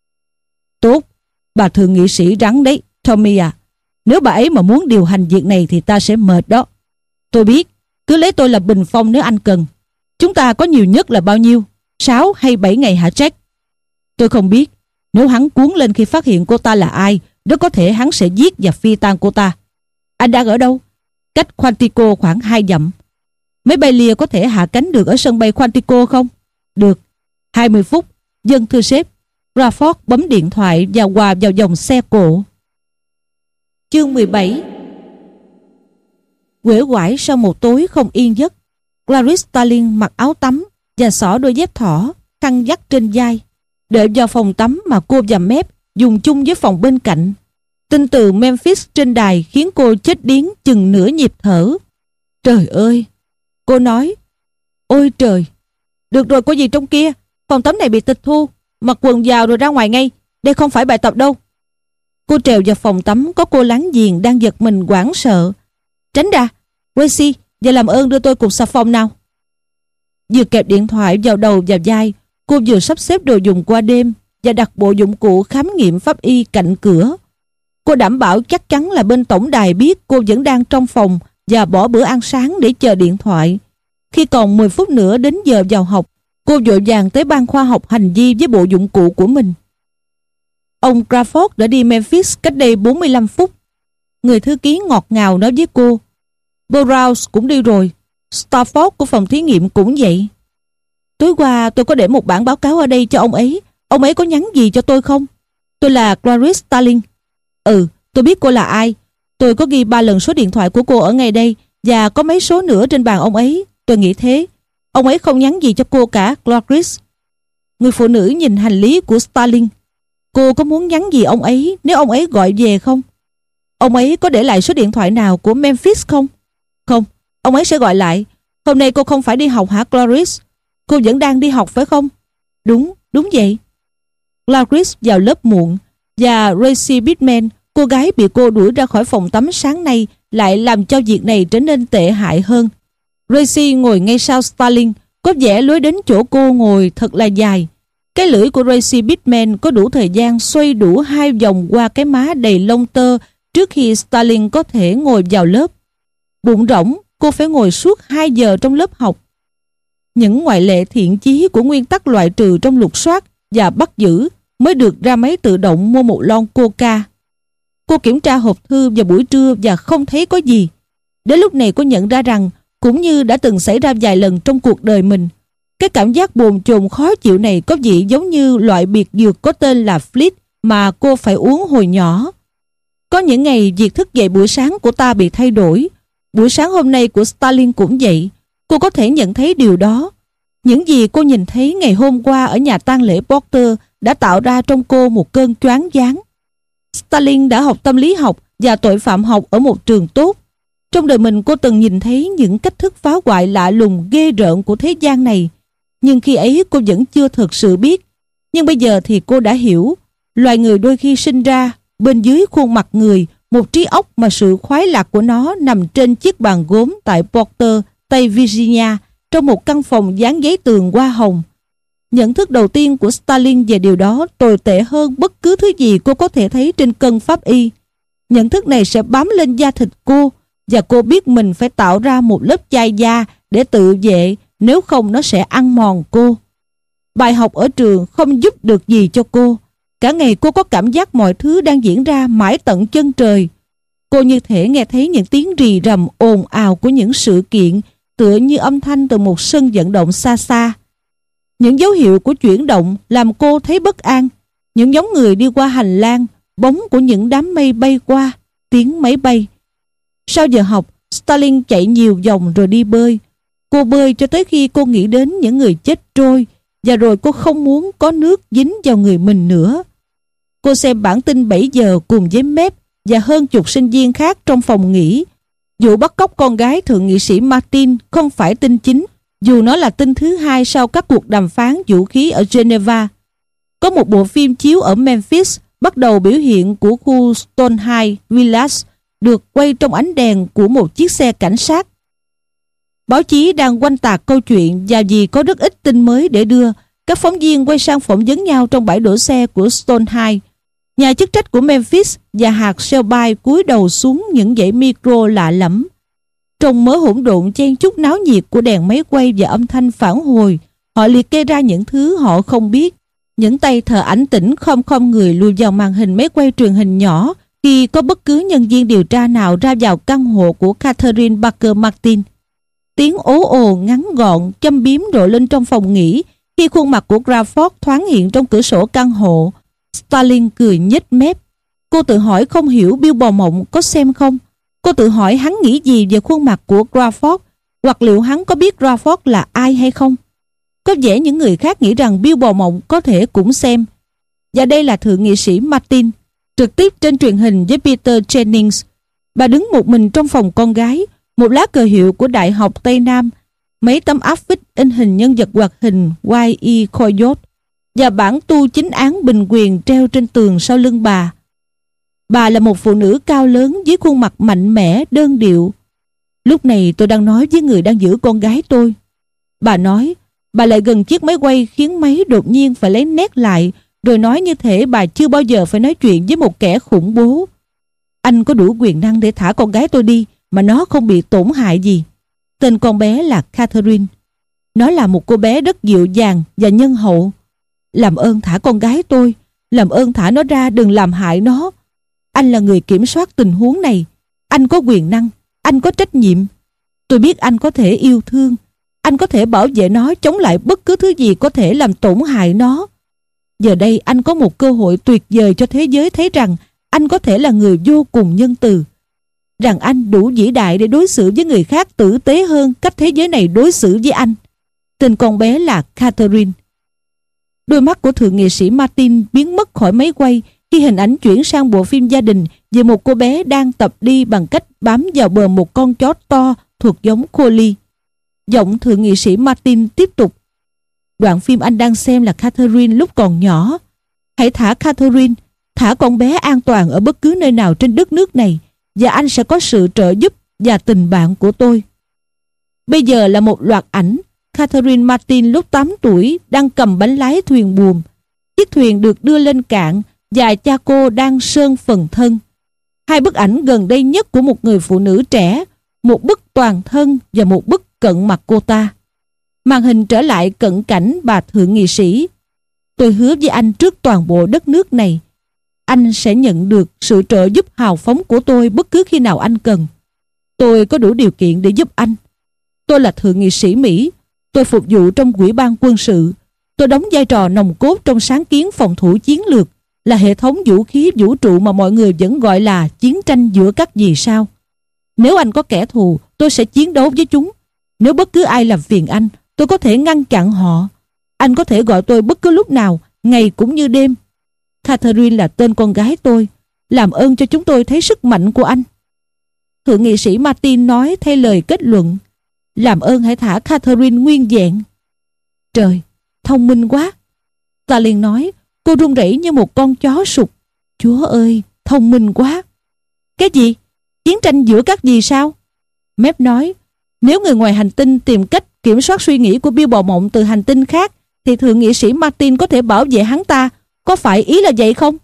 Tốt, bà thượng nghị sĩ rắn đấy, Tommy à. Nếu bà ấy mà muốn điều hành việc này thì ta sẽ mệt đó. Tôi biết, cứ lấy tôi là bình phong nếu anh cần. Chúng ta có nhiều nhất là bao nhiêu? Sáu hay bảy ngày hả Jack? Tôi không biết. Nếu hắn cuốn lên khi phát hiện cô ta là ai, rất có thể hắn sẽ giết và phi tang cô ta. Anh đang ở đâu? Cách Quantico khoảng hai dặm. Máy bay Lear có thể hạ cánh được ở sân bay Quantico không? Được. hai mươi phút. Dân thưa sếp. Crawford bấm điện thoại và hòa vào dòng xe cộ. Chương mười bảy. Uể oải sau một tối không yên giấc, Clarice Starling mặc áo tắm và xỏ đôi dép thỏ, khăn dắt trên vai, đợi vào phòng tắm mà cô và Mep dùng chung với phòng bên cạnh. Tin từ Memphis trên đài khiến cô chết điếng chừng nửa nhịp thở. Trời ơi! Cô nói. Ôi trời! Được rồi, có gì trong kia? Phòng tắm này bị tịch thu. Mặc quần vào rồi ra ngoài ngay. Đây không phải bài tập đâu. Cô trèo vào phòng tắm, có cô láng giềng đang giật mình hoảng sợ. Tránh ra! Gracie, và làm ơn đưa tôi cục xà phòng nào. Vừa kẹp điện thoại vào đầu và vai, cô vừa sắp xếp đồ dùng qua đêm và đặt bộ dụng cụ khám nghiệm pháp y cạnh cửa. Cô đảm bảo chắc chắn là bên tổng đài biết cô vẫn đang trong phòng và bỏ bữa ăn sáng để chờ điện thoại. Khi còn mười phút nữa đến giờ vào học, cô vội vàng tới ban khoa học hành vi với bộ dụng cụ của mình. Ông Crawford đã đi Memphis cách đây bốn mươi lăm phút. Người thư ký ngọt ngào nói với cô. Burroughs cũng đi rồi. Stafford của phòng thí nghiệm cũng vậy. Tối qua tôi có để một bản báo cáo ở đây cho ông ấy. Ông ấy có nhắn gì cho tôi không? Tôi là Clarice Starling. Ừ, tôi biết cô là ai. Tôi có ghi ba lần số điện thoại của cô ở ngay đây và có mấy số nữa trên bàn ông ấy. Tôi nghĩ thế. Ông ấy không nhắn gì cho cô cả, Clarice. Người phụ nữ nhìn hành lý của Starling. Cô có muốn nhắn gì ông ấy nếu ông ấy gọi về không? Ông ấy có để lại số điện thoại nào của Memphis không? Không, ông ấy sẽ gọi lại. Hôm nay cô không phải đi học hả Clarice? Cô vẫn đang đi học phải không? Đúng, đúng vậy. Clarice vào lớp muộn và Gracie Pittman, cô gái bị cô đuổi ra khỏi phòng tắm sáng nay, lại làm cho việc này trở nên tệ hại hơn. Gracie ngồi ngay sau Starling, có vẻ lối đến chỗ cô ngồi thật là dài. Cái lưỡi của Gracie Pittman có đủ thời gian xoay đủ hai vòng qua cái má đầy lông tơ trước khi Starling có thể ngồi vào lớp. Bụng rỗng, cô phải ngồi suốt hai giờ trong lớp học. Những ngoại lệ thiện chí của nguyên tắc loại trừ trong lục soát và bắt giữ mới được ra máy tự động mua một lon coca. Cô kiểm tra hộp thư vào buổi trưa và không thấy có gì. Đến lúc này cô nhận ra rằng, cũng như đã từng xảy ra vài lần trong cuộc đời mình, cái cảm giác bồn chồn khó chịu này có vị giống như loại biệt dược có tên là Fleet mà cô phải uống hồi nhỏ. Có những ngày việc thức dậy buổi sáng của ta bị thay đổi. Buổi sáng hôm nay của Starling cũng vậy. Cô có thể nhận thấy điều đó. Những gì cô nhìn thấy ngày hôm qua ở nhà tang lễ Porter đã tạo ra trong cô một cơn choáng váng. Starling đã học tâm lý học và tội phạm học ở một trường tốt. Trong đời mình cô từng nhìn thấy những cách thức phá hoại lạ lùng ghê rợn của thế gian này. Nhưng khi ấy cô vẫn chưa thực sự biết. Nhưng bây giờ thì cô đã hiểu. Loài người đôi khi sinh ra bên dưới khuôn mặt người một trí óc mà sự khoái lạc của nó nằm trên chiếc bàn gốm tại Porter, Tây Virginia, trong một căn phòng dán giấy tường hoa hồng. Nhận thức đầu tiên của Starling về điều đó tồi tệ hơn bất cứ thứ gì cô có thể thấy trên cân pháp y. Nhận thức này sẽ bám lên da thịt cô, và cô biết mình phải tạo ra một lớp chai da để tự vệ, nếu không nó sẽ ăn mòn cô. Bài học ở trường không giúp được gì cho cô. Cả ngày cô có cảm giác mọi thứ đang diễn ra mãi tận chân trời. Cô như thể nghe thấy những tiếng rì rầm ồn ào của những sự kiện, tựa như âm thanh từ một sân vận động xa xa. Những dấu hiệu của chuyển động làm cô thấy bất an. Những nhóm người đi qua hành lang, bóng của những đám mây bay qua, tiếng máy bay. Sau giờ học, Starling chạy nhiều vòng rồi đi bơi. Cô bơi cho tới khi cô nghĩ đến những người chết trôi, và rồi cô không muốn có nước dính vào người mình nữa. Cô xem bản tin bảy giờ cùng với Mep và hơn chục sinh viên khác trong phòng nghỉ. Vụ bắt cóc con gái thượng nghị sĩ Martin không phải tin chính, dù nó là tin thứ hai sau các cuộc đàm phán vũ khí ở Geneva. Có một bộ phim chiếu ở Memphis bắt đầu biểu hiện của khu Stonehenge Village, được quay trong ánh đèn của một chiếc xe cảnh sát. Báo chí đang quanh tạc câu chuyện, và vì có rất ít tin mới để đưa, các phóng viên quay sang phỏng vấn nhau trong bãi đổ xe của Stonehenge. Nhà chức trách của Memphis và hạt Shelby cúi đầu xuống những dãy micro lạ lẫm. Trong mớ hỗn độn chen chúc náo nhiệt của đèn máy quay và âm thanh phản hồi, họ liệt kê ra những thứ họ không biết. Những tay thợ ảnh tĩnh khom khom người lùi vào màn hình máy quay truyền hình nhỏ khi có bất cứ nhân viên điều tra nào ra vào căn hộ của Catherine Parker Martin. Tiếng ố ồ ngắn gọn châm biếm rộ lên trong phòng nghỉ khi khuôn mặt của Crawford thoáng hiện trong cửa sổ căn hộ. Starling cười nhếch mép. Cô tự hỏi không hiểu Bill Bò Mộng có xem không. Cô tự hỏi hắn nghĩ gì về khuôn mặt của Crawford, hoặc liệu hắn có biết Crawford là ai hay không. Có vẻ những người khác nghĩ rằng Bill Bò Mộng có thể cũng xem. Và đây là thượng nghị sĩ Martin, trực tiếp trên truyền hình với Peter Jennings. Bà đứng một mình trong phòng con gái, một lá cờ hiệu của Đại học Tây Nam, mấy tấm áp phích in hình nhân vật hoạt hình Y E Coyote và bản tu chính án bình quyền treo trên tường sau lưng bà. Bà là một phụ nữ cao lớn với khuôn mặt mạnh mẽ, đơn điệu. Lúc này tôi đang nói với người đang giữ con gái tôi. Bà nói, bà lại gần chiếc máy quay khiến máy đột nhiên phải lấy nét lại, rồi nói như thể bà chưa bao giờ phải nói chuyện với một kẻ khủng bố. Anh có đủ quyền năng để thả con gái tôi đi mà nó không bị tổn hại gì. Tên con bé là Catherine. Nó là một cô bé rất dịu dàng và nhân hậu. Làm ơn thả con gái tôi. Làm ơn thả nó ra, đừng làm hại nó. Anh là người kiểm soát tình huống này. Anh có quyền năng. Anh có trách nhiệm. Tôi biết anh có thể yêu thương. Anh có thể bảo vệ nó chống lại bất cứ thứ gì có thể làm tổn hại nó. Giờ đây anh có một cơ hội tuyệt vời cho thế giới thấy rằng anh có thể là người vô cùng nhân từ. Rằng anh đủ vĩ đại để đối xử với người khác tử tế hơn cách thế giới này đối xử với anh. Tên con bé là Catherine. Đôi mắt của thượng nghị sĩ Martin biến mất khỏi máy quay khi hình ảnh chuyển sang bộ phim gia đình về một cô bé đang tập đi bằng cách bám vào bờ một con chó to thuộc giống Collie. Giọng thượng nghị sĩ Martin tiếp tục. Đoạn phim anh đang xem là Catherine lúc còn nhỏ. Hãy thả Catherine, thả con bé an toàn ở bất cứ nơi nào trên đất nước này, và anh sẽ có sự trợ giúp và tình bạn của tôi. Bây giờ là một loạt ảnh Catherine Martin lúc tám tuổi đang cầm bánh lái thuyền buồm. Chiếc thuyền được đưa lên cạn và cha cô đang sơn phần thân. Hai bức ảnh gần đây nhất của một người phụ nữ trẻ, một bức toàn thân và một bức cận mặt cô ta. Màn hình trở lại cận cảnh bà thượng nghị sĩ. Tôi hứa với anh trước toàn bộ đất nước này, anh sẽ nhận được sự trợ giúp hào phóng của tôi bất cứ khi nào anh cần. Tôi có đủ điều kiện để giúp anh. Tôi là thượng nghị sĩ Mỹ. Tôi phục vụ trong ủy ban quân sự. Tôi đóng vai trò nòng cốt trong sáng kiến phòng thủ chiến lược, là hệ thống vũ khí vũ trụ mà mọi người vẫn gọi là chiến tranh giữa các vì sao. Nếu anh có kẻ thù, tôi sẽ chiến đấu với chúng. Nếu bất cứ ai làm phiền anh, tôi có thể ngăn chặn họ. Anh có thể gọi tôi bất cứ lúc nào, ngày cũng như đêm. Catherine là tên con gái tôi. Làm ơn cho chúng tôi thấy sức mạnh của anh. Thượng nghị sĩ Martin nói thay lời kết luận. Làm ơn hãy thả Catherine nguyên vẹn. Trời, thông minh quá. Ta liền nói, cô run rẩy như một con chó sục. Chúa ơi, thông minh quá. Cái gì? Chiến tranh giữa các vì sao? Mep nói, nếu người ngoài hành tinh tìm cách kiểm soát suy nghĩ của Bill Bò Mộng từ hành tinh khác, thì thượng nghị sĩ Martin có thể bảo vệ hắn ta. Có phải ý là vậy không?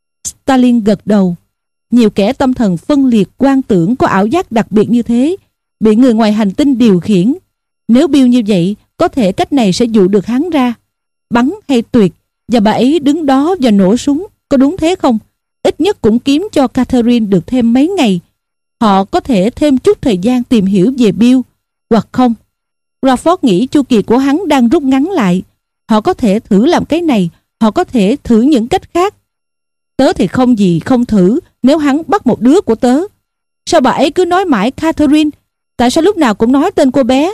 Stalin gật đầu. Nhiều kẻ tâm thần phân liệt quan tưởng có ảo giác đặc biệt như thế, bị người ngoài hành tinh điều khiển. Nếu Bill như vậy, có thể cách này sẽ dụ được hắn ra. Bắn hay tuyệt, và bà ấy đứng đó và nổ súng, có đúng thế không? Ít nhất cũng kiếm cho Catherine được thêm mấy ngày. Họ có thể thêm chút thời gian tìm hiểu về Bill, hoặc không. Crawford nghĩ chu kỳ của hắn đang rút ngắn lại. Họ có thể thử làm cái này, họ có thể thử những cách khác. Tớ thì không gì không thử nếu hắn bắt một đứa của tớ. Sao bà ấy cứ nói mãi Catherine? Tại sao lúc nào cũng nói tên cô bé?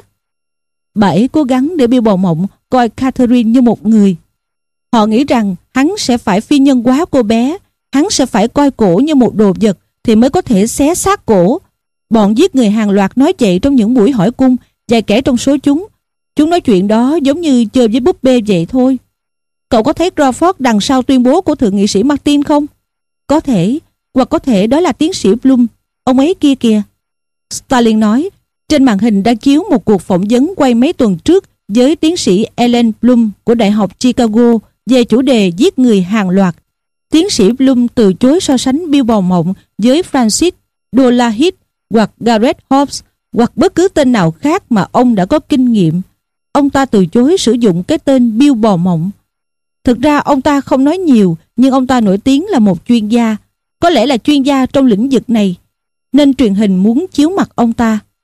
Bà ấy cố gắng để Bill Bò Mộng coi Catherine như một người. Họ nghĩ rằng hắn sẽ phải phi nhân hóa cô bé, hắn sẽ phải coi cổ như một đồ vật thì mới có thể xé xác cổ. Bọn giết người hàng loạt nói vậy trong những buổi hỏi cung, vài kẻ trong số chúng. Chúng nói chuyện đó giống như chơi với búp bê vậy thôi. Cậu có thấy Crawford đằng sau tuyên bố của thượng nghị sĩ Martin không? Có thể, hoặc có thể đó là tiến sĩ Bloom, ông ấy kia kìa. Stalin nói, trên màn hình đã chiếu một cuộc phỏng vấn quay mấy tuần trước với tiến sĩ Ellen Bloom của Đại học Chicago về chủ đề giết người hàng loạt. Tiến sĩ Bloom từ chối so sánh Bill Bò Mộng với Francis Dolarhyde hoặc Gareth Hobbs hoặc bất cứ tên nào khác mà ông đã có kinh nghiệm. Ông ta từ chối sử dụng cái tên Bill Bò Mộng. Thực ra ông ta không nói nhiều, nhưng ông ta nổi tiếng là một chuyên gia, có lẽ là chuyên gia trong lĩnh vực này, nên truyền hình muốn chiếu mặt ông ta.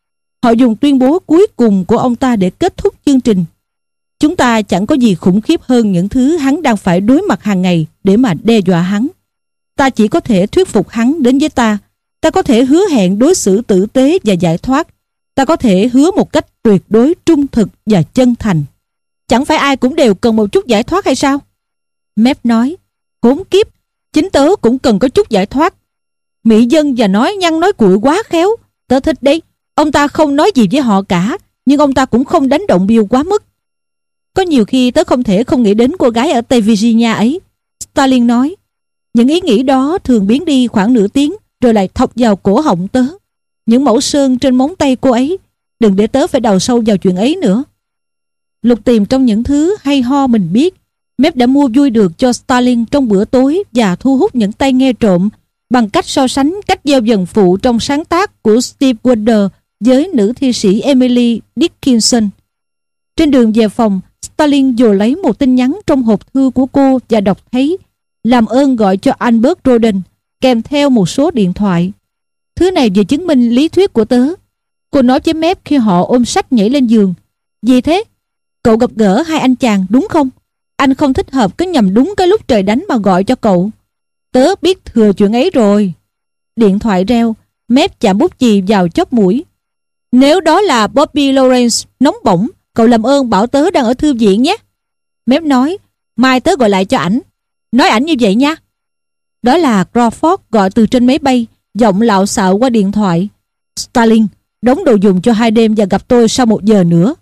Họ dùng tuyên bố cuối cùng của ông ta để kết thúc chương trình. Chúng ta chẳng có gì khủng khiếp hơn những thứ hắn đang phải đối mặt hàng ngày để mà đe dọa hắn. Ta chỉ có thể thuyết phục hắn đến với ta. Ta có thể hứa hẹn đối xử tử tế và giải thoát. Ta có thể hứa một cách tuyệt đối trung thực và chân thành. Chẳng phải ai cũng đều cần một chút giải thoát hay sao? Mep nói, khốn kiếp, chính tớ cũng cần có chút giải thoát. Mỹ dân và nói nhăn nói cuội quá khéo. Tớ thích đấy. Ông ta không nói gì với họ cả, nhưng ông ta cũng không đánh động Bill quá mức. Có nhiều khi tớ không thể không nghĩ đến cô gái ở Tây Virginia ấy, Stalin nói. Những ý nghĩ đó thường biến đi khoảng nửa tiếng rồi lại thọc vào cổ họng tớ. Những mẫu sơn trên móng tay cô ấy, đừng để tớ phải đào sâu vào chuyện ấy nữa. Lục tìm trong những thứ hay ho mình biết, Mep đã mua vui được cho Stalin trong bữa tối và thu hút những tai nghe trộm bằng cách so sánh cách gieo dần phụ trong sáng tác của Steve Wonder với nữ thi sĩ Emily Dickinson. Trên đường về phòng, Stalin dồ lấy một tin nhắn trong hộp thư của cô và đọc thấy: làm ơn gọi cho Albert Roden, kèm theo một số điện thoại. Thứ này vừa chứng minh lý thuyết của tớ. Cô nói với Mep khi họ ôm sách nhảy lên giường. Gì thế? Cậu gặp gỡ hai anh chàng đúng không? Anh không thích hợp cứ nhằm đúng cái lúc trời đánh mà gọi cho cậu. Tớ biết thừa chuyện ấy rồi. Điện thoại reo, Mep chạm bút chì vào chóp mũi. Nếu đó là Bobby Lawrence nóng bỏng, cậu làm ơn bảo tớ đang ở thư viện nhé. Mep nói, mai tớ gọi lại cho ảnh. Nói ảnh như vậy nha. Đó là Crawford gọi từ trên máy bay, giọng lạo xạo qua điện thoại. Stalin, đóng đồ dùng cho hai đêm và gặp tôi sau một giờ nữa.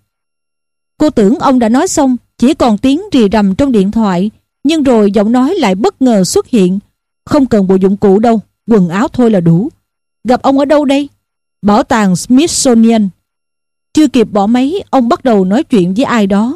Cô tưởng ông đã nói xong, chỉ còn tiếng rì rầm trong điện thoại, nhưng rồi giọng nói lại bất ngờ xuất hiện. Không cần bộ dụng cụ đâu, quần áo thôi là đủ. Gặp ông ở đâu đây? Bảo tàng Smithsonian. Chưa kịp bỏ máy, ông bắt đầu nói chuyện với ai đó.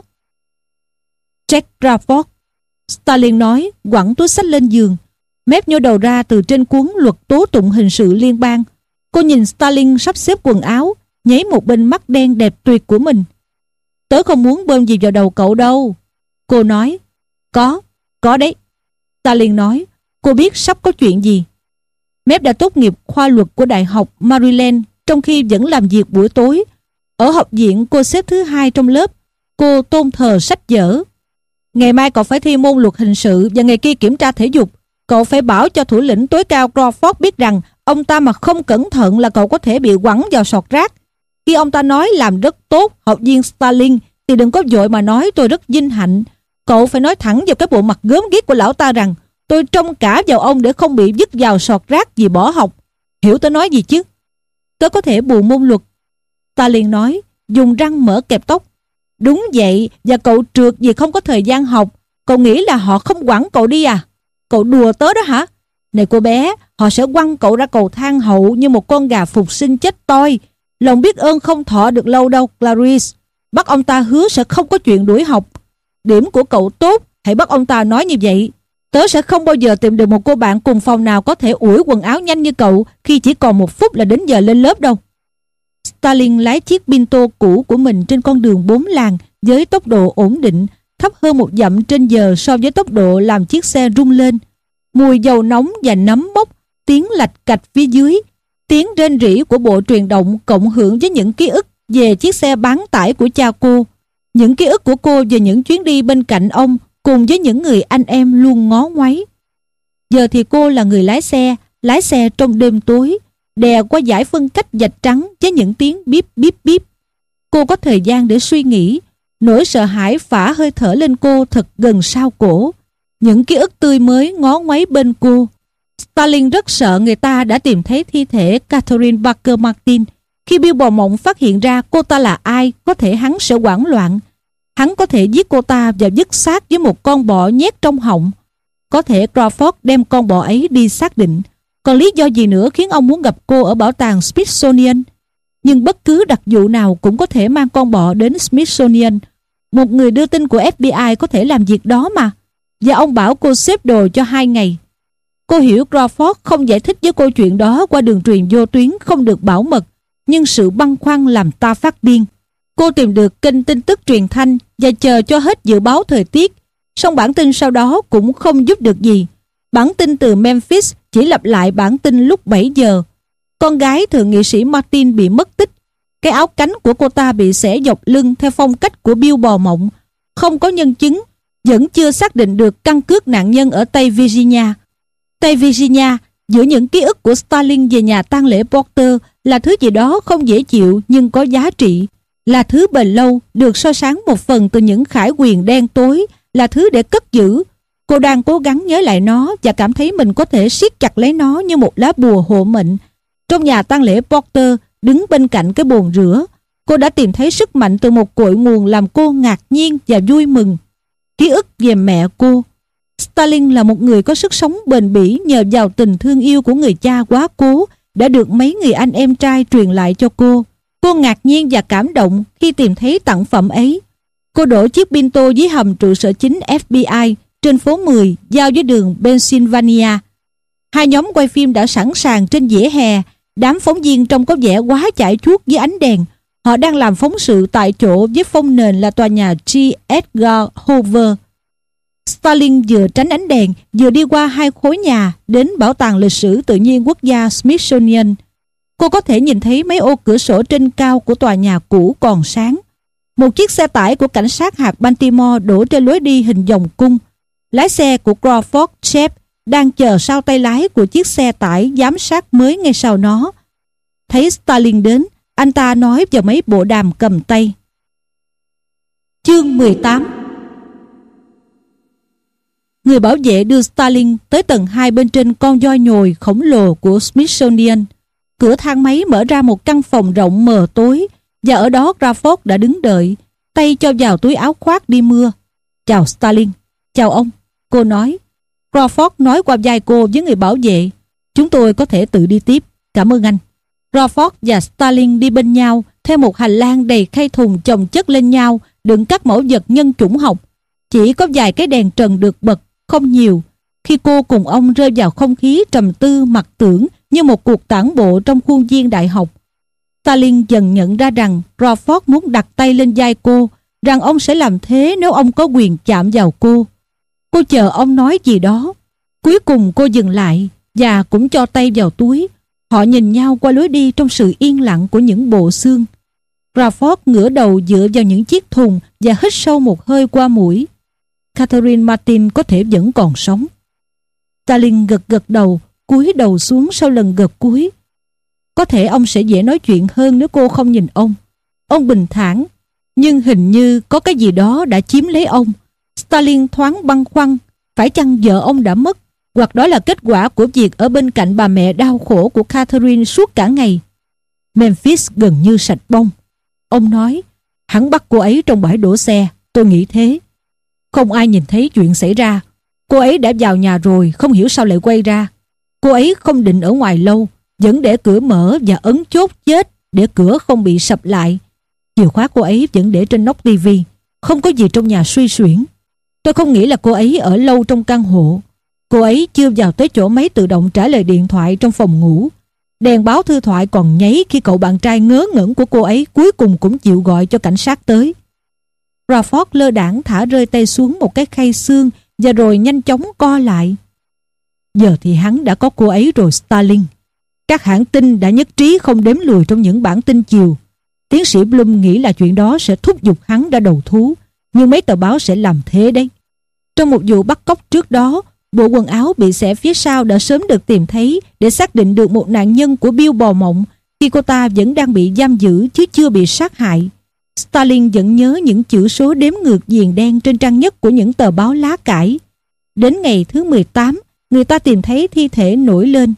Jack Crawford, Stalin nói, quẳng túi xách lên giường. Mep nhô đầu ra từ trên cuốn luật tố tụng hình sự liên bang. Cô nhìn Stalin sắp xếp quần áo, nháy một bên mắt đen đẹp tuyệt của mình. Tớ không muốn bơm gì vào đầu cậu đâu. Cô nói. Có, có đấy. Stalin nói. Cô biết sắp có chuyện gì. Mep đã tốt nghiệp khoa luật của Đại học Maryland trong khi vẫn làm việc buổi tối. Ở học viện cô xếp thứ hai trong lớp. Cô tôn thờ sách vở. Ngày mai cậu phải thi môn luật hình sự và ngày kia kiểm tra thể dục. Cậu phải bảo cho thủ lĩnh tối cao Crawford biết rằng ông ta mà không cẩn thận là cậu có thể bị quẳng vào sọt rác. Khi ông ta nói làm rất tốt, học viên Stalin, thì đừng có vội mà nói tôi rất vinh hạnh. Cậu phải nói thẳng vào cái bộ mặt gớm ghiếc của lão ta rằng tôi trông cả vào ông để không bị vứt vào sọt rác vì bỏ học. Hiểu tớ nói gì chứ? Tớ có thể bù môn luật. Stalin nói, dùng răng mở kẹp tóc. Đúng vậy, và cậu trượt vì không có thời gian học. Cậu nghĩ là họ không quẳng cậu đi à? Cậu đùa tớ đó hả? Này cô bé, họ sẽ quăng cậu ra cầu thang hậu như một con gà phục sinh chết toi. Lòng biết ơn không thọ được lâu đâu, Clarice. Bắt ông ta hứa sẽ không có chuyện đuổi học. Điểm của cậu tốt, hãy bắt ông ta nói như vậy. Tớ sẽ không bao giờ tìm được một cô bạn cùng phòng nào có thể ủi quần áo nhanh như cậu khi chỉ còn một phút là đến giờ lên lớp đâu. Stalin lái chiếc Pinto cũ của mình trên con đường bốn làn với tốc độ ổn định, thấp hơn một dặm trên giờ so với tốc độ làm chiếc xe rung lên. Mùi dầu nóng và nấm bốc, tiếng lạch cạch phía dưới, tiếng rên rỉ của bộ truyền động cộng hưởng với những ký ức về chiếc xe bán tải của cha cô, những ký ức của cô về những chuyến đi bên cạnh ông cùng với những người anh em luôn ngó ngoáy. Giờ thì cô là người lái xe, lái xe trong đêm tối, đè qua dải phân cách gạch trắng với những tiếng bíp bíp bíp. Cô có thời gian để suy nghĩ, nỗi sợ hãi phả hơi thở lên cô thật gần sau cổ. Những ký ức tươi mới ngó ngoáy bên cô. Stalin rất sợ người ta đã tìm thấy thi thể Catherine Parker Martin. Khi Bill Bò Mộng phát hiện ra cô ta là ai, có thể hắn sẽ hoảng loạn. Hắn có thể giết cô ta và dứt xác với một con bọ nhét trong họng. Có thể Crawford đem con bọ ấy đi xác định. Còn lý do gì nữa khiến ông muốn gặp cô ở bảo tàng Smithsonian? Nhưng bất cứ đặc vụ nào cũng có thể mang con bọ đến Smithsonian. Một người đưa tin của ép bê i có thể làm việc đó mà. Và ông bảo cô xếp đồ cho hai ngày. Cô hiểu Crawford không giải thích với cô chuyện đó qua đường truyền vô tuyến không được bảo mật, nhưng sự băn khoăn làm ta phát điên. Cô tìm được kênh tin tức truyền thanh và chờ cho hết dự báo thời tiết. Song bản tin sau đó cũng không giúp được gì. Bản tin từ Memphis chỉ lặp lại bản tin lúc bảy giờ. Con gái thượng nghị sĩ Martin bị mất tích. Cái áo cánh của cô ta bị xẻ dọc lưng theo phong cách của Bill bò mộng. Không có nhân chứng, vẫn chưa xác định được căn cước nạn nhân ở Tây Virginia. Tây Virginia, giữa những ký ức của Stalin về nhà tang lễ Porter là thứ gì đó không dễ chịu nhưng có giá trị, là thứ bền lâu, được soi sáng một phần từ những khải quyền đen tối, là thứ để cất giữ. Cô đang cố gắng nhớ lại nó và cảm thấy mình có thể siết chặt lấy nó như một lá bùa hộ mệnh. Trong nhà tang lễ Porter, đứng bên cạnh cái bồn rửa, cô đã tìm thấy sức mạnh từ một cội nguồn làm cô ngạc nhiên và vui mừng. Ký ức về mẹ cô. Stalin là một người có sức sống bền bỉ nhờ vào tình thương yêu của người cha quá cố đã được mấy người anh em trai truyền lại cho cô. Cô ngạc nhiên và cảm động khi tìm thấy tặng phẩm ấy. Cô đổ chiếc Pinto dưới hầm trụ sở chính F B I trên phố mười giao với đường Pennsylvania. Hai nhóm quay phim đã sẵn sàng trên vỉa hè. Đám phóng viên trông có vẻ quá chải chuốt với ánh đèn. Họ đang làm phóng sự tại chỗ với phông nền là tòa nhà G. Edgar Hoover. Stalin vừa tránh ánh đèn, vừa đi qua hai khối nhà đến Bảo tàng Lịch sử Tự nhiên Quốc gia Smithsonian. Cô có thể nhìn thấy mấy ô cửa sổ trên cao của tòa nhà cũ còn sáng. Một chiếc xe tải của cảnh sát hạt Baltimore đổ trên lối đi hình vòng cung. Lái xe của Crawford Chef đang chờ sau tay lái của chiếc xe tải giám sát mới ngay sau nó. Thấy Stalin đến, anh ta nói vào mấy bộ đàm cầm tay. Chương mười tám. Người bảo vệ đưa Stalin tới tầng hai bên trên con voi nhồi khổng lồ của Smithsonian. Cửa thang máy mở ra một căn phòng rộng mờ tối, và ở đó Crawford đã đứng đợi, tay cho vào túi áo khoác đi mưa. Chào Stalin. Chào ông, cô nói. Crawford nói qua vai cô với người bảo vệ. Chúng tôi có thể tự đi tiếp, cảm ơn anh. Crawford và Stalin đi bên nhau theo một hành lang đầy khay thùng chồng chất lên nhau, đựng các mẫu vật nhân chủng học. Chỉ có vài cái đèn trần được bật, không nhiều. Khi cô cùng ông rơi vào không khí trầm tư mặc tưởng như một cuộc tản bộ trong khuôn viên đại học. Stalin dần nhận ra rằng Crawford muốn đặt tay lên vai cô, rằng ông sẽ làm thế nếu ông có quyền chạm vào cô. Cô chờ ông nói gì đó. Cuối cùng cô dừng lại và cũng cho tay vào túi. Họ nhìn nhau qua lối đi trong sự yên lặng của những bộ xương. Crawford ngửa đầu dựa vào những chiếc thùng và hít sâu một hơi qua mũi. Catherine Martin có thể vẫn còn sống. Stalin gật gật đầu, cúi đầu xuống sau lần gật cúi. Có thể ông sẽ dễ nói chuyện hơn nếu cô không nhìn ông. Ông bình thản, nhưng hình như có cái gì đó đã chiếm lấy ông. Stalin thoáng băn khoăn, phải chăng vợ ông đã mất, hoặc đó là kết quả của việc ở bên cạnh bà mẹ đau khổ của Catherine suốt cả ngày. Memphis gần như sạch bông. Ông nói, hắn bắt cô ấy trong bãi đổ xe, tôi nghĩ thế. Không ai nhìn thấy chuyện xảy ra. Cô ấy đã vào nhà rồi, không hiểu sao lại quay ra. Cô ấy không định ở ngoài lâu, vẫn để cửa mở và ấn chốt chết để cửa không bị sập lại. Chìa khóa cô ấy vẫn để trên nóc tivi. Không có gì trong nhà suy xuyển. Tôi không nghĩ là cô ấy ở lâu trong căn hộ. Cô ấy chưa vào tới chỗ máy tự động trả lời điện thoại trong phòng ngủ. Đèn báo thư thoại còn nháy khi cậu bạn trai ngớ ngẩn của cô ấy cuối cùng cũng chịu gọi cho cảnh sát tới. Crawford lơ đãng thả rơi tay xuống một cái khay xương và rồi nhanh chóng co lại. Giờ thì hắn đã có cô ấy rồi Stalin. Các hãng tin đã nhất trí không đếm lùi trong những bản tin chiều. Tiến sĩ Blum nghĩ là chuyện đó sẽ thúc giục hắn ra đầu thú, nhưng mấy tờ báo sẽ làm thế đấy. Trong một vụ bắt cóc trước đó, bộ quần áo bị xẻ phía sau đã sớm được tìm thấy để xác định được một nạn nhân của Bill bò mộng khi cô ta vẫn đang bị giam giữ chứ chưa bị sát hại. Stalin vẫn nhớ những chữ số đếm ngược viền đen trên trang nhất của những tờ báo lá cải. Đến ngày thứ mười tám, người ta tìm thấy thi thể nổi lên.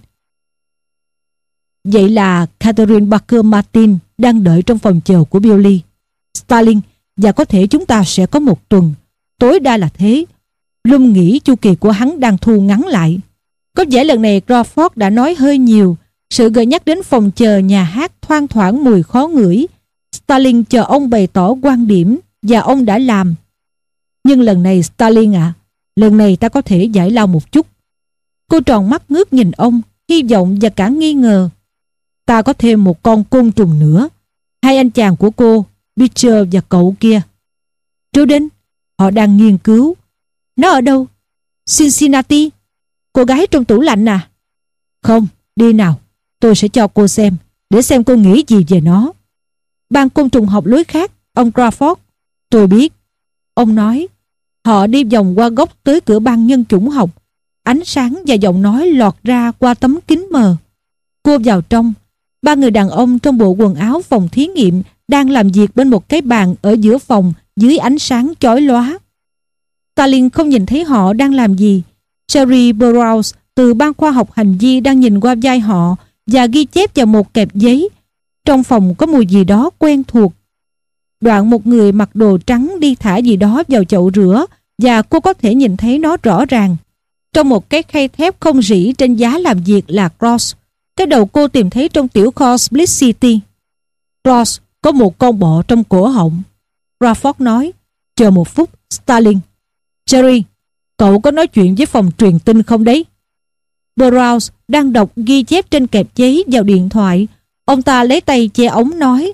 Vậy là Catherine Parker Martin đang đợi trong phòng chờ của Billy. Stalin, và có thể chúng ta sẽ có một tuần. Tối đa là thế. Blum nghĩ chu kỳ của hắn đang thu ngắn lại. Có vẻ lần này Crawford đã nói hơi nhiều. Sự gợi nhắc đến phòng chờ nhà hát thoang thoảng mùi khó ngửi. Stalin chờ ông bày tỏ quan điểm và ông đã làm. Nhưng lần này Stalin ạ, à, lần này ta có thể giải lao một chút. Cô tròn mắt ngước nhìn ông, hy vọng và cả nghi ngờ. Ta có thêm một con côn trùng nữa. Hai anh chàng của cô, Beecher và cậu kia. Truden, họ đang nghiên cứu. Nó ở đâu? Cincinnati. Cô gái trong tủ lạnh à? Không, đi nào. Tôi sẽ cho cô xem, để xem cô nghĩ gì về nó. ban côn trùng học lối khác, ông Crawford. Tôi biết. Ông nói. Họ đi vòng qua góc tới cửa ban nhân chủng học. Ánh sáng và giọng nói lọt ra qua tấm kính mờ. Cô vào trong. Ba người đàn ông trong bộ quần áo phòng thí nghiệm đang làm việc bên một cái bàn ở giữa phòng dưới ánh sáng chói lóa. Stalin không nhìn thấy họ đang làm gì. Sherry Burroughs từ ban khoa học hành vi đang nhìn qua vai họ và ghi chép vào một kẹp giấy. Trong phòng có mùi gì đó quen thuộc. Đoạn một người mặc đồ trắng đi thả gì đó vào chậu rửa và cô có thể nhìn thấy nó rõ ràng. Trong một cái khay thép không rỉ trên giá làm việc là Cross. Cái đầu cô tìm thấy trong tiểu kho Split City. Cross, có một con bọ trong cổ họng. Crawford nói. Chờ một phút, Stalin. Jerry, cậu có nói chuyện với phòng truyền tin không đấy? Burroughs đang đọc ghi chép trên kẹp giấy vào điện thoại. Ông ta lấy tay che ống nói.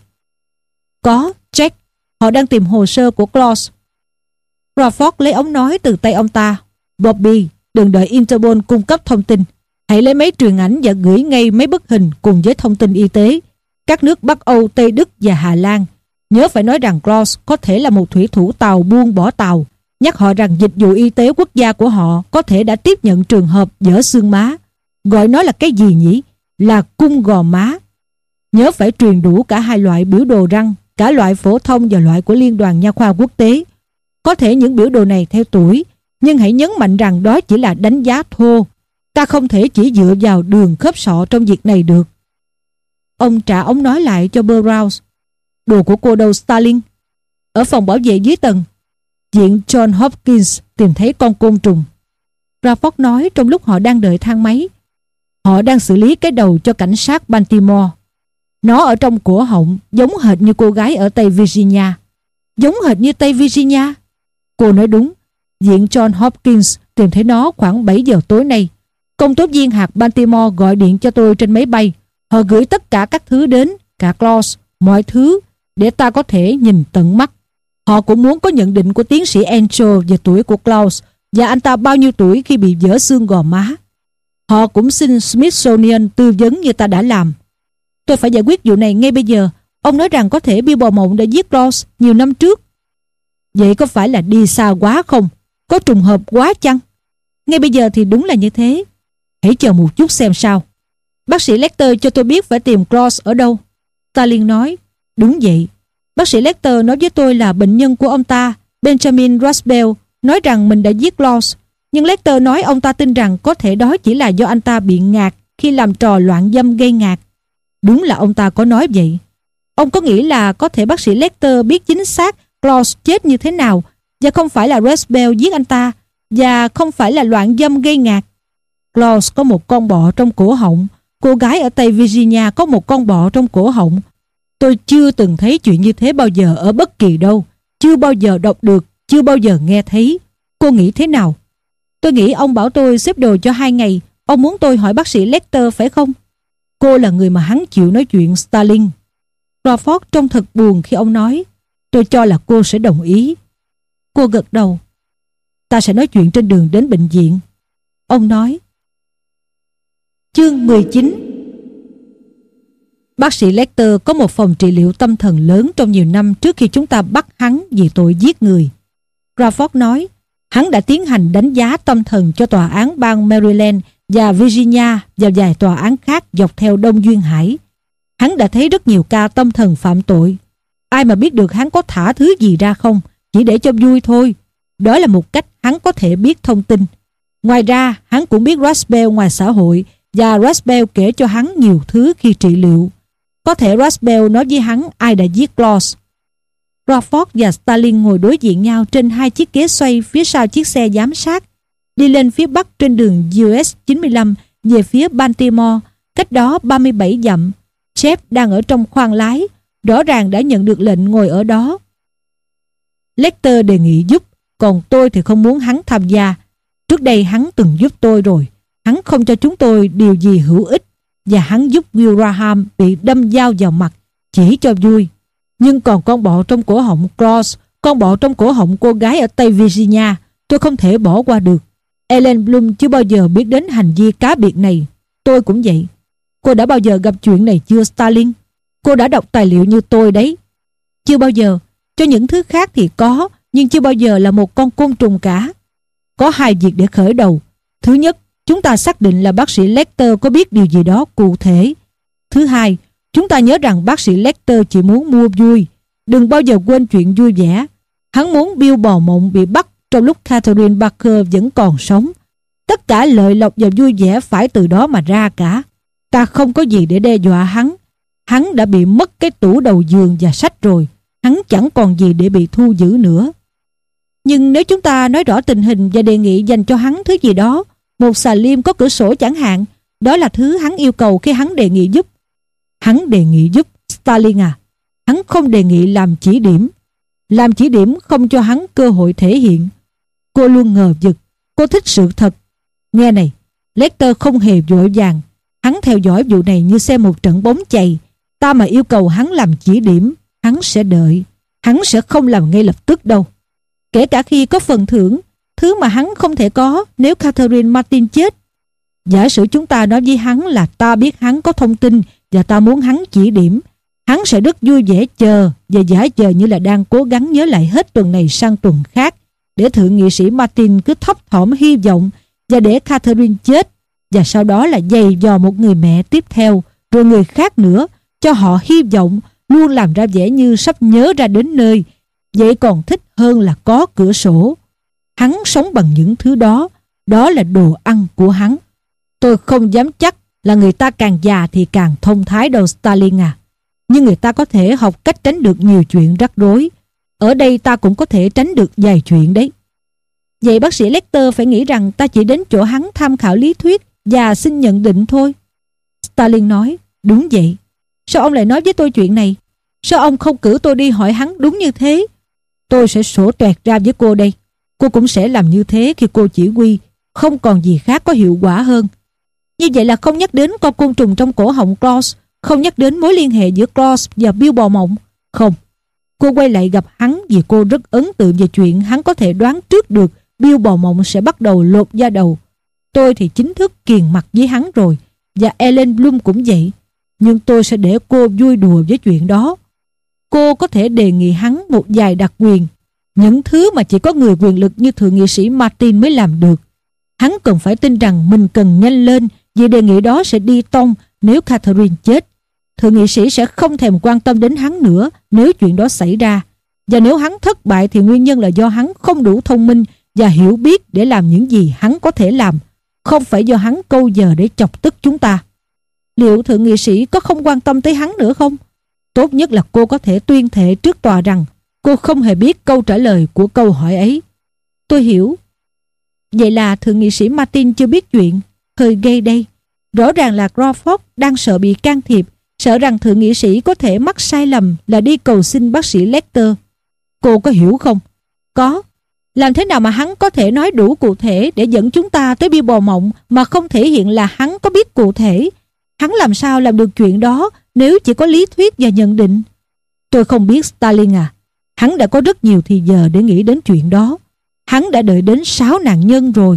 Có, Jack. Họ đang tìm hồ sơ của Claus. Crawford lấy ống nói từ tay ông ta. Bobby, đừng đợi Interpol cung cấp thông tin. Hãy lấy máy truyền ảnh và gửi ngay mấy bức hình cùng với thông tin y tế. Các nước Bắc Âu, Tây Đức và Hà Lan. Nhớ phải nói rằng Claus có thể là một thủy thủ tàu buôn bỏ tàu. Nhắc họ rằng dịch vụ y tế quốc gia của họ có thể đã tiếp nhận trường hợp vỡ xương má. Gọi nó là cái gì nhỉ? Là cung gò má. Nhớ phải truyền đủ cả hai loại biểu đồ răng, cả loại phổ thông và loại của Liên đoàn Nha khoa Quốc tế. Có thể những biểu đồ này theo tuổi, nhưng hãy nhấn mạnh rằng đó chỉ là đánh giá thô. Ta không thể chỉ dựa vào đường khớp sọ trong việc này được. Ông trả ống nói lại cho Burroughs. Đồ của cô đâu Stalin? Ở phòng bảo vệ dưới tầng. Viện John Hopkins tìm thấy con côn trùng. Crawford nói trong lúc họ đang đợi thang máy. Họ đang xử lý cái đầu cho cảnh sát Baltimore. Nó ở trong cổ họng, giống hệt như cô gái ở Tây Virginia. Giống hệt như Tây Virginia? Cô nói đúng. Viện John Hopkins tìm thấy nó khoảng bảy giờ tối nay. Công tố viên hạt Baltimore gọi điện cho tôi trên máy bay. Họ gửi tất cả các thứ đến, cả Claus, mọi thứ, để ta có thể nhìn tận mắt. Họ cũng muốn có nhận định của tiến sĩ Angel về tuổi của Claus và anh ta bao nhiêu tuổi khi bị vỡ xương gò má. Họ cũng xin Smithsonian tư vấn như ta đã làm. Tôi phải giải quyết vụ này ngay bây giờ. Ông nói rằng có thể Bill Mộng đã giết Claus nhiều năm trước. Vậy có phải là đi xa quá không? Có trùng hợp quá chăng? Ngay bây giờ thì đúng là như thế. Hãy chờ một chút xem sao. Bác sĩ Lecter cho tôi biết phải tìm Claus ở đâu. Stalin nói. Đúng vậy. Bác sĩ Lecter nói với tôi là bệnh nhân của ông ta, Benjamin Rasbell, nói rằng mình đã giết Claus. Nhưng Lecter nói ông ta tin rằng có thể đó chỉ là do anh ta bị ngạt khi làm trò loạn dâm gây ngạt. Đúng là ông ta có nói vậy. Ông có nghĩ là có thể bác sĩ Lecter biết chính xác Claus chết như thế nào và không phải là Rasbell giết anh ta và không phải là loạn dâm gây ngạt? Claus có một con bọ trong cổ họng. Cô gái ở Tây Virginia có một con bọ trong cổ họng. Tôi chưa từng thấy chuyện như thế bao giờ ở bất kỳ đâu. Chưa bao giờ đọc được, chưa bao giờ nghe thấy. Cô nghĩ thế nào? Tôi nghĩ ông bảo tôi xếp đồ cho hai ngày. Ông muốn tôi hỏi bác sĩ Lecter phải không? Cô là người mà hắn chịu nói chuyện, Stalin. Crawford trông thật buồn khi ông nói. Tôi cho là cô sẽ đồng ý. Cô gật đầu. Ta sẽ nói chuyện trên đường đến bệnh viện. Ông nói. Chương mười chín. Bác sĩ Lecter có một phòng trị liệu tâm thần lớn trong nhiều năm trước khi chúng ta bắt hắn vì tội giết người. Crawford nói, hắn đã tiến hành đánh giá tâm thần cho tòa án bang Maryland và Virginia và vài tòa án khác dọc theo Đông Duyên Hải. Hắn đã thấy rất nhiều ca tâm thần phạm tội. Ai mà biết được hắn có thả thứ gì ra không, chỉ để cho vui thôi. Đó là một cách hắn có thể biết thông tin. Ngoài ra, hắn cũng biết Rasbell ngoài xã hội và Rasbell kể cho hắn nhiều thứ khi trị liệu. Có thể Rasbell nói với hắn ai đã giết Claus. Crawford và Stalin ngồi đối diện nhau trên hai chiếc ghế xoay phía sau chiếc xe giám sát, đi lên phía bắc trên đường u ét chín mươi lăm về phía Baltimore, cách đó ba mươi bảy dặm. Jeff đang ở trong khoang lái, rõ ràng đã nhận được lệnh ngồi ở đó. Lecter đề nghị giúp, còn tôi thì không muốn hắn tham gia. Trước đây hắn từng giúp tôi rồi. Hắn không cho chúng tôi điều gì hữu ích, và hắn giúp Will Graham bị đâm dao vào mặt chỉ cho vui. Nhưng còn con bọ trong cổ họng Claus, con bọ trong cổ họng cô gái ở Tây Virginia, tôi không thể bỏ qua được. Ellen Bloom chưa bao giờ biết đến hành vi cá biệt này. Tôi cũng vậy. Cô đã bao giờ gặp chuyện này chưa, Stalin? Cô đã đọc tài liệu như tôi đấy. Chưa bao giờ. Cho những thứ khác thì có, nhưng chưa bao giờ là một con côn trùng cả. Có hai việc để khởi đầu. Thứ nhất, chúng ta xác định là bác sĩ Lecter có biết điều gì đó cụ thể. Thứ hai, chúng ta nhớ rằng bác sĩ Lecter chỉ muốn mua vui. Đừng bao giờ quên chuyện vui vẻ. Hắn muốn Bill bò mộng bị bắt trong lúc Catherine Parker vẫn còn sống. Tất cả lợi lộc và vui vẻ phải từ đó mà ra cả. Ta không có gì để đe dọa hắn. Hắn đã bị mất cái tủ đầu giường và sách rồi. Hắn chẳng còn gì để bị thu giữ nữa. Nhưng nếu chúng ta nói rõ tình hình và đề nghị dành cho hắn thứ gì đó, một xà lim có cửa sổ chẳng hạn, đó là thứ hắn yêu cầu khi hắn đề nghị giúp. Hắn đề nghị giúp, Starling à. Hắn không đề nghị làm chỉ điểm. Làm chỉ điểm không cho hắn cơ hội thể hiện. Cô luôn ngờ vực. Cô thích sự thật. Nghe này, Lecter không hề vội vàng. Hắn theo dõi vụ này như xem một trận bóng chày. Ta mà yêu cầu hắn làm chỉ điểm, hắn sẽ đợi. Hắn sẽ không làm ngay lập tức đâu. Kể cả khi có phần thưởng, thứ mà hắn không thể có nếu Catherine Martin chết. Giả sử chúng ta nói với hắn là ta biết hắn có thông tin và ta muốn hắn chỉ điểm, hắn sẽ rất vui vẻ chờ và giả vờ như là đang cố gắng nhớ lại hết tuần này sang tuần khác, để thượng nghị sĩ Martin cứ thấp thỏm hy vọng và để Catherine chết, và sau đó là giày dò một người mẹ tiếp theo, rồi người khác nữa, cho họ hy vọng, luôn làm ra vẻ như sắp nhớ ra đến nơi. Vậy còn thích hơn là có cửa sổ. Hắn sống bằng những thứ đó. Đó là đồ ăn của hắn. Tôi không dám chắc là người ta càng già thì càng thông thái đâu, Starling à. Nhưng người ta có thể học cách tránh được nhiều chuyện rắc rối. Ở đây ta cũng có thể tránh được vài chuyện đấy. Vậy bác sĩ Lecter phải nghĩ rằng ta chỉ đến chỗ hắn tham khảo lý thuyết và xin nhận định thôi. Starling nói, đúng vậy. Sao ông lại nói với tôi chuyện này? Sao ông không cử tôi đi hỏi hắn đúng như thế? Tôi sẽ sổ toẹt ra với cô đây. Cô cũng sẽ làm như thế khi cô chỉ huy. Không còn gì khác có hiệu quả hơn. Như vậy là không nhắc đến con côn trùng trong cổ họng Claus, không nhắc đến mối liên hệ giữa Claus và Bill bò mộng. Không. Cô quay lại gặp hắn vì cô rất ấn tượng về chuyện hắn có thể đoán trước được Bill bò mộng sẽ bắt đầu lột da đầu. Tôi thì chính thức kiền mặt với hắn rồi, và Ellen Bloom cũng vậy. Nhưng tôi sẽ để cô vui đùa với chuyện đó. Cô có thể đề nghị hắn một vài đặc quyền, những thứ mà chỉ có người quyền lực như thượng nghị sĩ Martin mới làm được. Hắn cần phải tin rằng mình cần nhanh lên, vì đề nghị đó sẽ đi tông nếu Catherine chết. Thượng nghị sĩ sẽ không thèm quan tâm đến hắn nữa nếu chuyện đó xảy ra. Và nếu hắn thất bại thì nguyên nhân là do hắn không đủ thông minh và hiểu biết để làm những gì hắn có thể làm, không phải do hắn câu giờ để chọc tức chúng ta. Liệu thượng nghị sĩ có không quan tâm tới hắn nữa không? Tốt nhất là cô có thể tuyên thệ trước tòa rằng cô không hề biết câu trả lời của câu hỏi ấy. Tôi hiểu. Vậy là thượng nghị sĩ Martin chưa biết chuyện. Hơi gây đây. Rõ ràng là Crawford đang sợ bị can thiệp, sợ rằng thượng nghị sĩ có thể mắc sai lầm là đi cầu xin bác sĩ Lecter. Cô có hiểu không? Có. Làm thế nào mà hắn có thể nói đủ cụ thể để dẫn chúng ta tới Bill bò mộng mà không thể hiện là hắn có biết cụ thể? Hắn làm sao làm được chuyện đó nếu chỉ có lý thuyết và nhận định? Tôi không biết, Starling à. Hắn đã có rất nhiều thì giờ để nghĩ đến chuyện đó. Hắn đã đợi đến sáu nạn nhân rồi.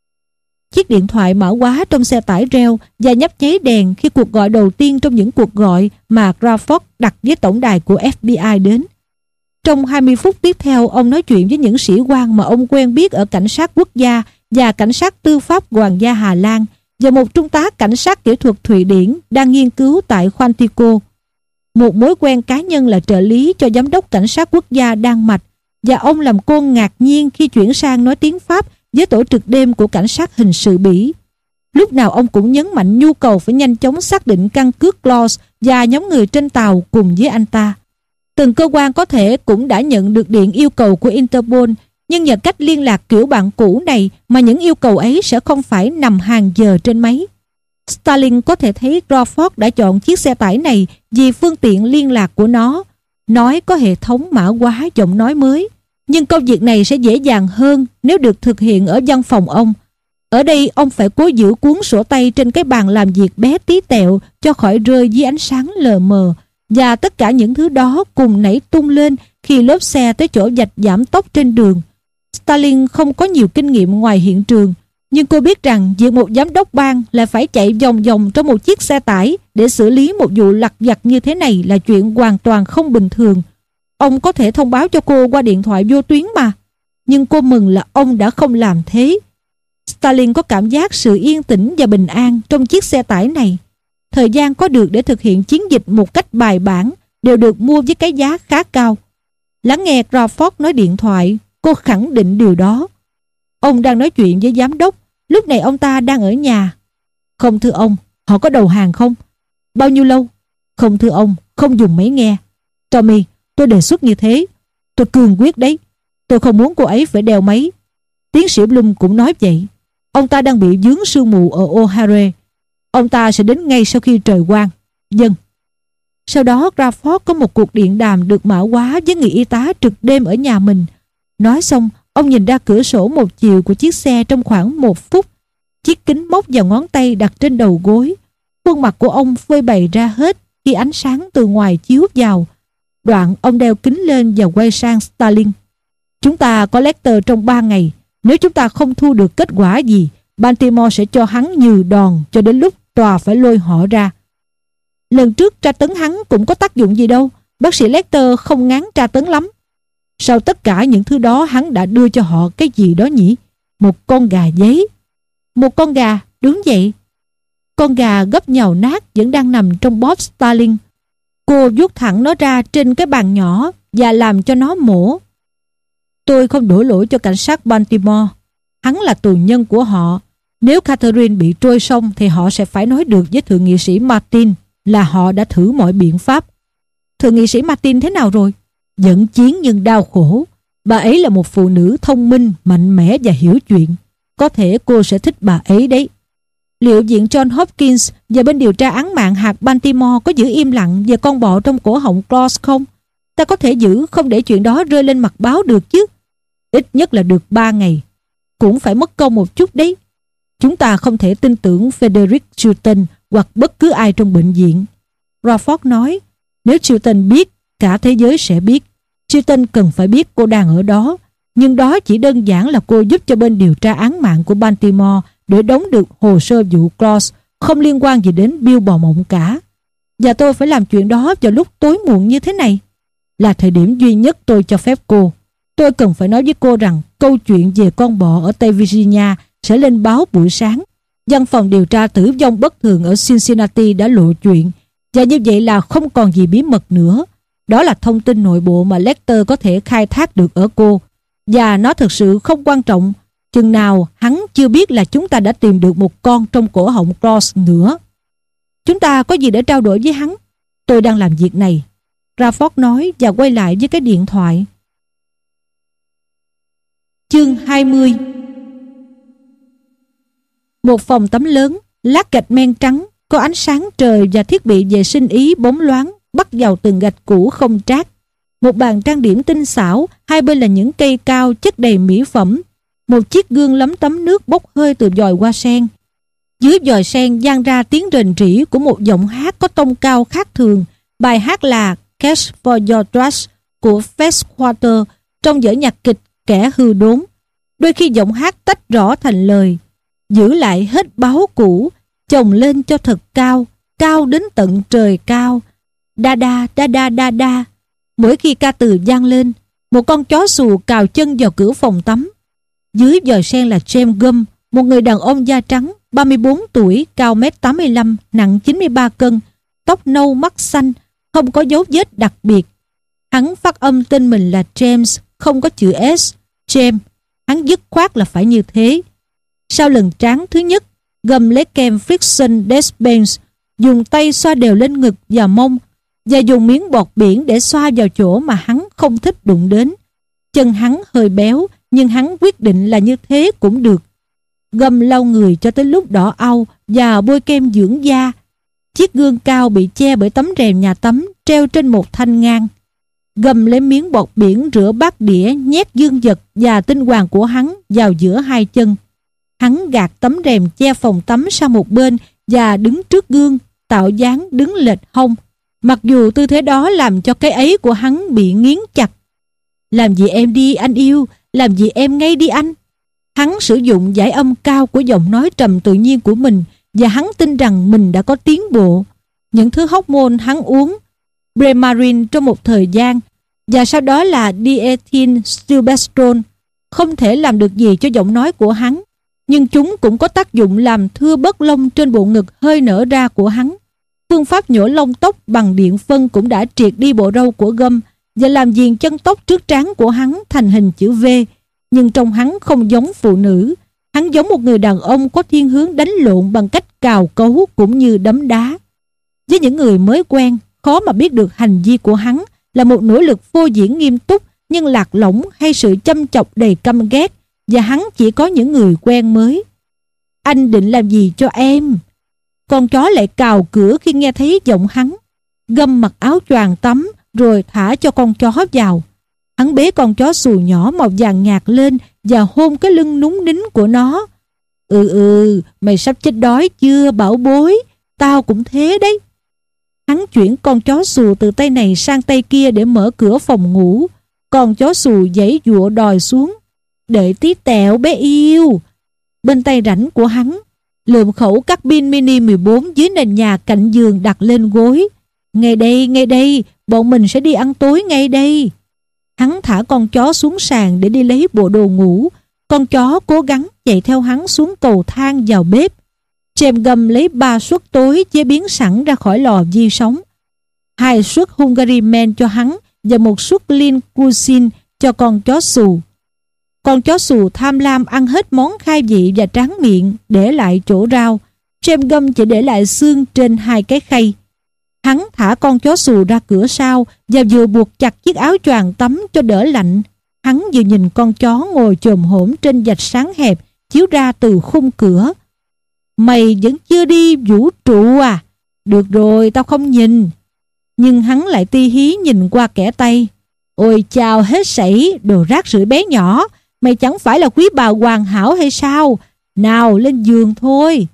Chiếc điện thoại mã hóa trong xe tải reo và nhấp nháy đèn khi cuộc gọi đầu tiên trong những cuộc gọi mà Crawford đặt với tổng đài của F B I đến. Trong hai mươi phút tiếp theo, ông nói chuyện với những sĩ quan mà ông quen biết ở cảnh sát quốc gia và cảnh sát tư pháp Hoàng gia Hà Lan, và một trung tá cảnh sát kỹ thuật Thụy Điển đang nghiên cứu tại Quantico. Một mối quen cá nhân là trợ lý cho giám đốc cảnh sát quốc gia Đan Mạch, và ông làm cô ngạc nhiên khi chuyển sang nói tiếng Pháp với tổ trực đêm của cảnh sát hình sự Bỉ. Lúc nào ông cũng nhấn mạnh nhu cầu phải nhanh chóng xác định căn cước Claus và nhóm người trên tàu cùng với anh ta. Từng cơ quan có thể cũng đã nhận được điện yêu cầu của Interpol, nhưng nhờ cách liên lạc kiểu bạn cũ này mà những yêu cầu ấy sẽ không phải nằm hàng giờ trên máy. Starling có thể thấy Crawford đã chọn chiếc xe tải này vì phương tiện liên lạc của nó. Nói có hệ thống mã hóa giọng nói mới, nhưng công việc này sẽ dễ dàng hơn nếu được thực hiện ở văn phòng ông. Ở đây ông phải cố giữ cuốn sổ tay trên cái bàn làm việc bé tí tẹo cho khỏi rơi dưới ánh sáng lờ mờ, và tất cả những thứ đó cùng nảy tung lên khi lốp xe tới chỗ vạch giảm tốc trên đường. Starling không có nhiều kinh nghiệm ngoài hiện trường, nhưng cô biết rằng việc một giám đốc bang lại phải chạy vòng vòng trong một chiếc xe tải để xử lý một vụ lặt vặt như thế này là chuyện hoàn toàn không bình thường. Ông có thể thông báo cho cô qua điện thoại vô tuyến mà. Nhưng cô mừng là ông đã không làm thế. Stalin có cảm giác sự yên tĩnh và bình an trong chiếc xe tải này. Thời gian có được để thực hiện chiến dịch một cách bài bản đều được mua với cái giá khá cao. Lắng nghe Crawford nói điện thoại, cô khẳng định điều đó. Ông đang nói chuyện với giám đốc. Lúc này ông ta đang ở nhà. Không thưa ông, họ có đầu hàng không? Bao nhiêu lâu? Không thưa ông, không dùng máy nghe. Tommy, tôi đề xuất như thế. Tôi cương quyết đấy. Tôi không muốn cô ấy phải đeo máy. Tiến sĩ Bloom cũng nói vậy. Ông ta đang bị vướng sương mù ở O'Hare. Ông ta sẽ đến ngay sau khi trời quang. Dân. Sau đó Crawford có một cuộc điện đàm được mã hóa với người y tá trực đêm ở nhà mình. Nói xong, ông nhìn ra cửa sổ một chiều của chiếc xe trong khoảng một phút. Chiếc kính móc vào ngón tay đặt trên đầu gối. Khuôn mặt của ông phơi bày ra hết khi ánh sáng từ ngoài chiếu vào. Đoạn ông đeo kính lên và quay sang Stalin. Chúng ta có Lecter trong ba ngày. Nếu chúng ta không thu được kết quả gì, Baltimore sẽ cho hắn nhừ đòn cho đến lúc tòa phải lôi họ ra. Lần trước tra tấn hắn cũng có tác dụng gì đâu. Bác sĩ Lecter không ngán tra tấn lắm. Sau tất cả những thứ đó, hắn đã đưa cho họ cái gì đó nhỉ? Một con gà giấy. Một con gà, đúng vậy. Con gà gấp nhàu nát vẫn đang nằm trong bóp Stalin. Cô vuốt thẳng nó ra trên cái bàn nhỏ và làm cho nó mổ. Tôi không đổ lỗi cho cảnh sát Baltimore. Hắn là tù nhân của họ. Nếu Catherine bị trôi sông thì họ sẽ phải nói được với thượng nghị sĩ Martin là họ đã thử mọi biện pháp. Thượng nghị sĩ Martin thế nào rồi? Dẫn chiến nhưng đau khổ. Bà ấy là một phụ nữ thông minh, mạnh mẽ và hiểu chuyện. Có thể cô sẽ thích bà ấy đấy. Liệu viện John Hopkins và bên điều tra án mạng hạt Baltimore có giữ im lặng về con bọ trong cổ họng Claus không? Ta có thể giữ không để chuyện đó rơi lên mặt báo được chứ? Ít nhất là được ba ngày. Cũng phải mất công một chút đấy. Chúng ta không thể tin tưởng Frederick Chilton hoặc bất cứ ai trong bệnh viện. Crawford nói, nếu Chilton biết, cả thế giới sẽ biết. Chilton cần phải biết cô đang ở đó. Nhưng đó chỉ đơn giản là cô giúp cho bên điều tra án mạng của Baltimore để đóng được hồ sơ vụ Claus, không liên quan gì đến Bill Bò Mộng cả. Và tôi phải làm chuyện đó vào lúc tối muộn như thế này. Là thời điểm duy nhất tôi cho phép cô. Tôi cần phải nói với cô rằng câu chuyện về con bọ ở Tây Virginia sẽ lên báo buổi sáng. Văn phòng điều tra tử vong bất thường ở Cincinnati đã lộ chuyện. Và như vậy là không còn gì bí mật nữa. Đó là thông tin nội bộ mà Lecter có thể khai thác được ở cô. Và nó thực sự không quan trọng chừng nào hắn chưa biết là chúng ta đã tìm được một con trong cổ họng Claus nữa. Chúng ta có gì để trao đổi với hắn? Tôi đang làm việc này, Crawford nói và quay lại với cái điện thoại. Chương hai mươi. Một phòng tắm lớn, lát gạch men trắng, có ánh sáng trời và thiết bị vệ sinh Ý bóng loáng bắt vào từng gạch cũ không trát. Một bàn trang điểm tinh xảo, hai bên là những cây cao chất đầy mỹ phẩm. Một chiếc gương lấm tấm nước bốc hơi từ vòi hoa sen. Dưới vòi sen vang ra tiếng rền rĩ của một giọng hát có tông cao khác thường. Bài hát là Cash for Your Trash của Freshwater trong vở nhạc kịch Kẻ Hư Đốn. Đôi khi giọng hát tách rõ thành lời. Giữ lại hết báu cũ, chồng lên cho thật cao, cao đến tận trời cao. Đa đa đa đa đa đa. Mỗi khi ca từ vang lên, một con chó xù cào chân vào cửa phòng tắm. Dưới vòi sen là James Gum, một người đàn ông da trắng, ba mươi bốn tuổi, cao mét tám mươi lăm, nặng chín mươi ba cân, tóc nâu mắt xanh, không có dấu vết đặc biệt. Hắn phát âm tên mình là James, không có chữ S. James. Hắn dứt khoát là phải như thế. Sau lần tráng thứ nhất, Gum lấy kem Friction Despense, dùng tay xoa đều lên ngực và mông, và dùng miếng bọt biển để xoa vào chỗ mà hắn không thích đụng đến. Chân hắn hơi béo, nhưng hắn quyết định là như thế cũng được. Gum lau người cho tới lúc đỏ au và bôi kem dưỡng da. Chiếc gương cao bị che bởi tấm rèm nhà tắm treo trên một thanh ngang. Gum lấy miếng bọt biển rửa bát đĩa, nhét dương vật và tinh hoàng của hắn vào giữa hai chân. Hắn gạt tấm rèm che phòng tắm sang một bên và đứng trước gương, tạo dáng đứng lệch hông. Mặc dù tư thế đó làm cho cái ấy của hắn bị nghiến chặt. Làm gì em đi anh yêu, làm gì em ngay đi anh. Hắn sử dụng giải âm cao của giọng nói trầm tự nhiên của mình và hắn tin rằng mình đã có tiến bộ. Những thứ hormone hắn uống Premarin trong một thời gian và sau đó là diethylstilbestrol, không thể làm được gì cho giọng nói của hắn, nhưng chúng cũng có tác dụng làm thưa bớt lông trên bộ ngực hơi nở ra của hắn. Phương pháp nhổ lông tóc bằng điện phân cũng đã triệt đi bộ râu của Gum và làm viền chân tóc trước trán của hắn thành hình chữ V, nhưng trông hắn không giống phụ nữ. Hắn giống một người đàn ông có thiên hướng đánh lộn bằng cách cào cấu cũng như đấm đá. Với những người mới quen, khó mà biết được hành vi của hắn là một nỗ lực phô diễn nghiêm túc nhưng lạc lõng hay sự chăm chọc đầy căm ghét, và hắn chỉ có những người quen mới. Anh định làm gì cho em? Con chó lại cào cửa khi nghe thấy giọng hắn. Gum mặc áo choàng tắm rồi thả cho con chó vào. Hắn bế con chó xù nhỏ màu vàng nhạt lên và hôn cái lưng núng nính của nó. Ừ ừ, mày sắp chết đói chưa bảo bối? Tao cũng thế đấy. Hắn chuyển con chó xù từ tay này sang tay kia để mở cửa phòng ngủ. Con chó xù giãy giụa đòi xuống. Đợi tí tẹo bé yêu. Bên tay rảnh của hắn, lượm khẩu các pin mini mười bốn dưới nền nhà cạnh giường đặt lên gối. Ngay đây, ngay đây, bọn mình sẽ đi ăn tối ngay đây. Hắn thả con chó xuống sàn để đi lấy bộ đồ ngủ. Con chó cố gắng chạy theo hắn xuống cầu thang vào bếp. James Gum lấy ba suất tối chế biến sẵn ra khỏi lò vi sóng. Hai suất Hungary Man cho hắn và một suất Lean Cuisine cho con chó xù. Con chó xù tham lam ăn hết món khai vị và tráng miệng, để lại chỗ rau. James Gum chỉ để lại xương trên hai cái khay. Hắn thả con chó xù ra cửa sau và vừa buộc chặt chiếc áo choàng tắm cho đỡ lạnh. Hắn vừa nhìn con chó ngồi chồm hổm trên vạch sáng hẹp chiếu ra từ khung cửa. Mày vẫn chưa đi vũ trụ à? Được rồi, tao không nhìn. Nhưng hắn lại ti hí nhìn qua kẻ Tây. Ôi chào hết sảy, đồ rác rưởi bé nhỏ. Mày chẳng phải là quý bà hoàn hảo hay sao? Nào lên giường thôi.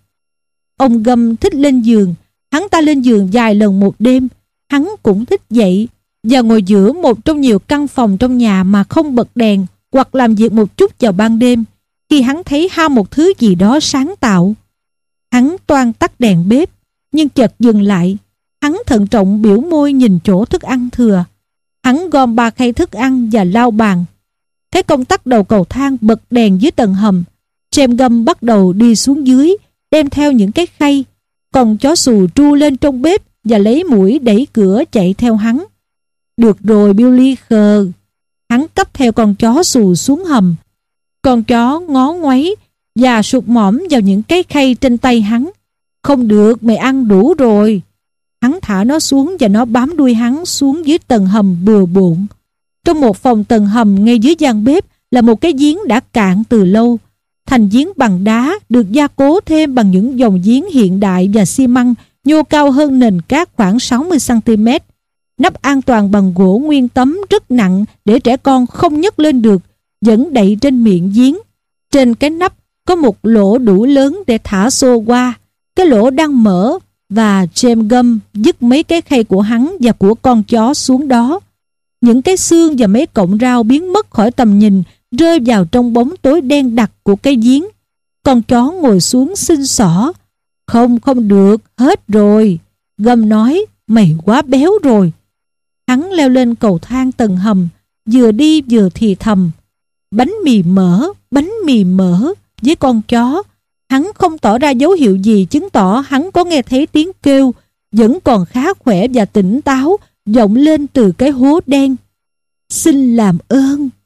Ông Gum thích lên giường. Hắn ta lên giường vài lần một đêm. Hắn cũng thích dậy và ngồi giữa một trong nhiều căn phòng trong nhà mà không bật đèn, hoặc làm việc một chút vào ban đêm khi hắn thấy ham một thứ gì đó sáng tạo. Hắn toan tắt đèn bếp, nhưng chợt dừng lại. Hắn thận trọng biểu môi nhìn chỗ thức ăn thừa. Hắn gom ba khay thức ăn và lau bàn. Thấy công tắc đầu cầu thang bật đèn dưới tầng hầm, James Gum bắt đầu đi xuống dưới, đem theo những cái khay. Con chó xù tru lên trong bếp và lấy mũi đẩy cửa chạy theo hắn. Được rồi Billy khờ. Hắn cấp theo con chó xù xuống hầm. Con chó ngó ngoáy và sụt mõm vào những cái khay trên tay hắn. Không được, mày ăn đủ rồi. Hắn thả nó xuống và nó bám đuôi hắn xuống dưới tầng hầm bừa bộn. Trong một phòng tầng hầm ngay dưới gian bếp là một cái giếng đã cạn từ lâu. Thành giếng bằng đá được gia cố thêm bằng những dòng giếng hiện đại và xi măng nhô cao hơn nền cát khoảng sáu mươi xăng ti mét. Nắp an toàn bằng gỗ nguyên tấm rất nặng để trẻ con không nhấc lên được, vẫn đậy trên miệng giếng. Trên cái nắp có một lỗ đủ lớn để thả xô qua. Cái lỗ đang mở và James Gum dứt mấy cái khay của hắn và của con chó xuống đó. Những cái xương và mấy cọng rau biến mất khỏi tầm nhìn, rơi vào trong bóng tối đen đặc của cái giếng. Con chó ngồi xuống xin xỏ. Không, không được, hết rồi. Gum nói, mày quá béo rồi. Hắn leo lên cầu thang tầng hầm, vừa đi vừa thì thầm. Bánh mì mỡ, bánh mì mỡ với con chó. Hắn không tỏ ra dấu hiệu gì chứng tỏ hắn có nghe thấy tiếng kêu, vẫn còn khá khỏe và tỉnh táo, vọng lên từ cái hố đen. Xin làm ơn.